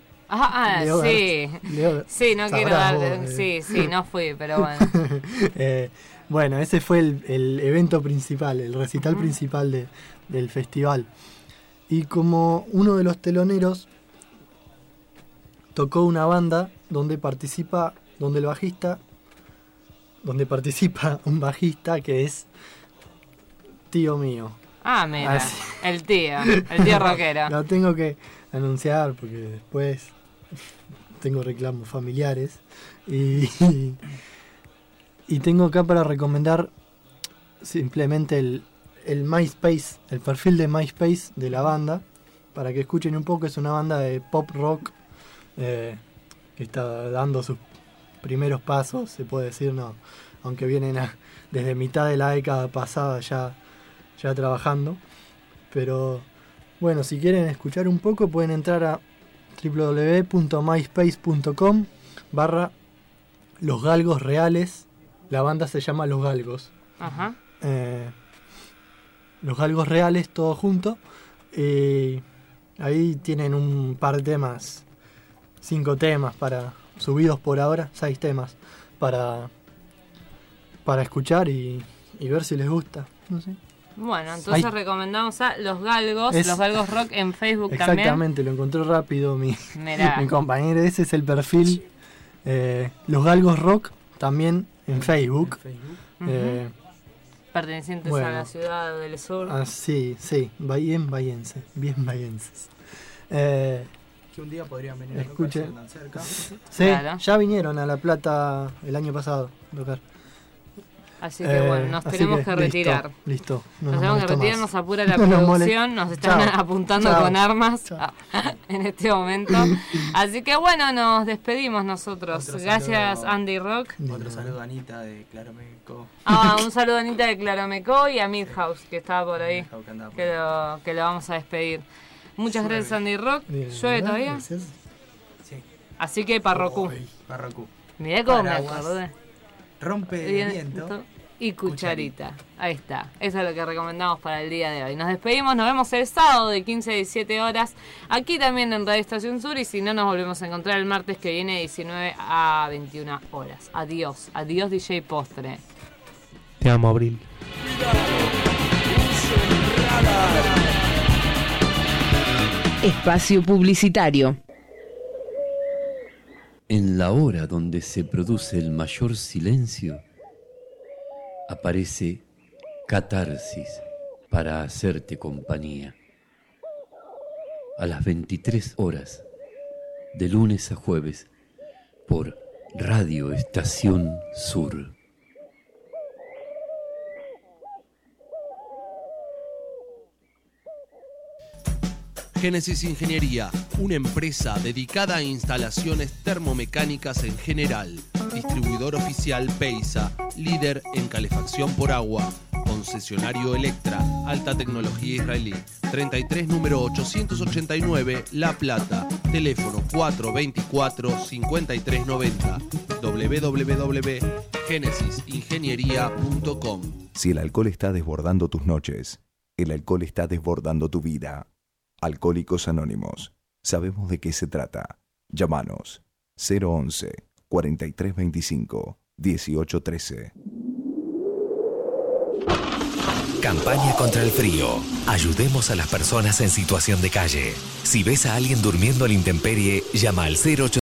Sí, no quiero dar... Sí, no fui, pero bueno. Bueno, ese fue el evento principal, el recital principal del festival. Y como uno de los teloneros tocó una banda donde participa un bajista que es tío mío. Mira, el tío rockero. Lo tengo que anunciar porque después tengo reclamos familiares y tengo acá para recomendar simplemente el MySpace, el perfil de MySpace de la banda, para que escuchen un poco. Es una banda de pop rock que está dando sus primeros pasos, se puede decir, no, aunque vienen desde mitad de la década pasada ya trabajando. Pero bueno, si quieren escuchar un poco pueden entrar a www.myspace.com/Los Galgos Reales. La banda se llama Los Galgos. Ajá. Los Galgos Reales, todo junto. Ahí tienen un par de temas, 5 temas subidos por ahora, 6 temas para escuchar y ver si les gusta. No sé. Bueno, entonces recomendamos a Los Galgos, Los Galgos Rock en Facebook también. Exactamente, lo encontró rápido mi compañero. Ese es el perfil. Los Galgos Rock también en Facebook. Pertenecientes a la ciudad del sur. Sí, bien bahienses. Que un día podrían venir a tocar tan cerca. Sí, claro. Ya vinieron a La Plata el año pasado a tocar. Así que bueno, nos tenemos que retirar. Listo. Nos tenemos que retirar, nos apura la producción, nos están apuntando con armas en este momento. Así que bueno, nos despedimos nosotros. Gracias, Andy Rock. Otro saludo a Anita de Claromeco. Un saludo a Anita de Claromeco y a Milhouse, que estaba por ahí, que lo vamos a despedir. Muchas gracias, Andy Rock. ¿Llueve todavía? Gracias. Sí. Así que Parrocú. Mirá cómo me acordé. Rompe el viento y cucharita. Ahí está. Eso es lo que recomendamos para el día de hoy. Nos despedimos, nos vemos el sábado de 15 a 17 horas. Aquí también en Radio Estación Sur. Y si no, nos volvemos a encontrar el martes que viene de 19 a 21 horas. Adiós. Adiós, DJ Postre. Te amo, Abril. Espacio publicitario. En la hora donde se produce el mayor silencio, aparece Catarsis para hacerte compañía. A las 23 horas, de lunes a jueves, por Radio Estación Sur. Génesis Ingeniería, una empresa dedicada a instalaciones termomecánicas en general. Distribuidor oficial Peisa, líder en calefacción por agua. Concesionario Electra, alta tecnología israelí. 33 número 889, La Plata. Teléfono 424-5390. www.genesisingeniería.com. Si el alcohol está desbordando tus noches, el alcohol está desbordando tu vida. Alcohólicos Anónimos. Sabemos de qué se trata. Llámanos 011 4325 1813. Campaña contra el frío. Ayudemos a las personas en situación de calle. Si ves a alguien durmiendo a la intemperie, llama al 0800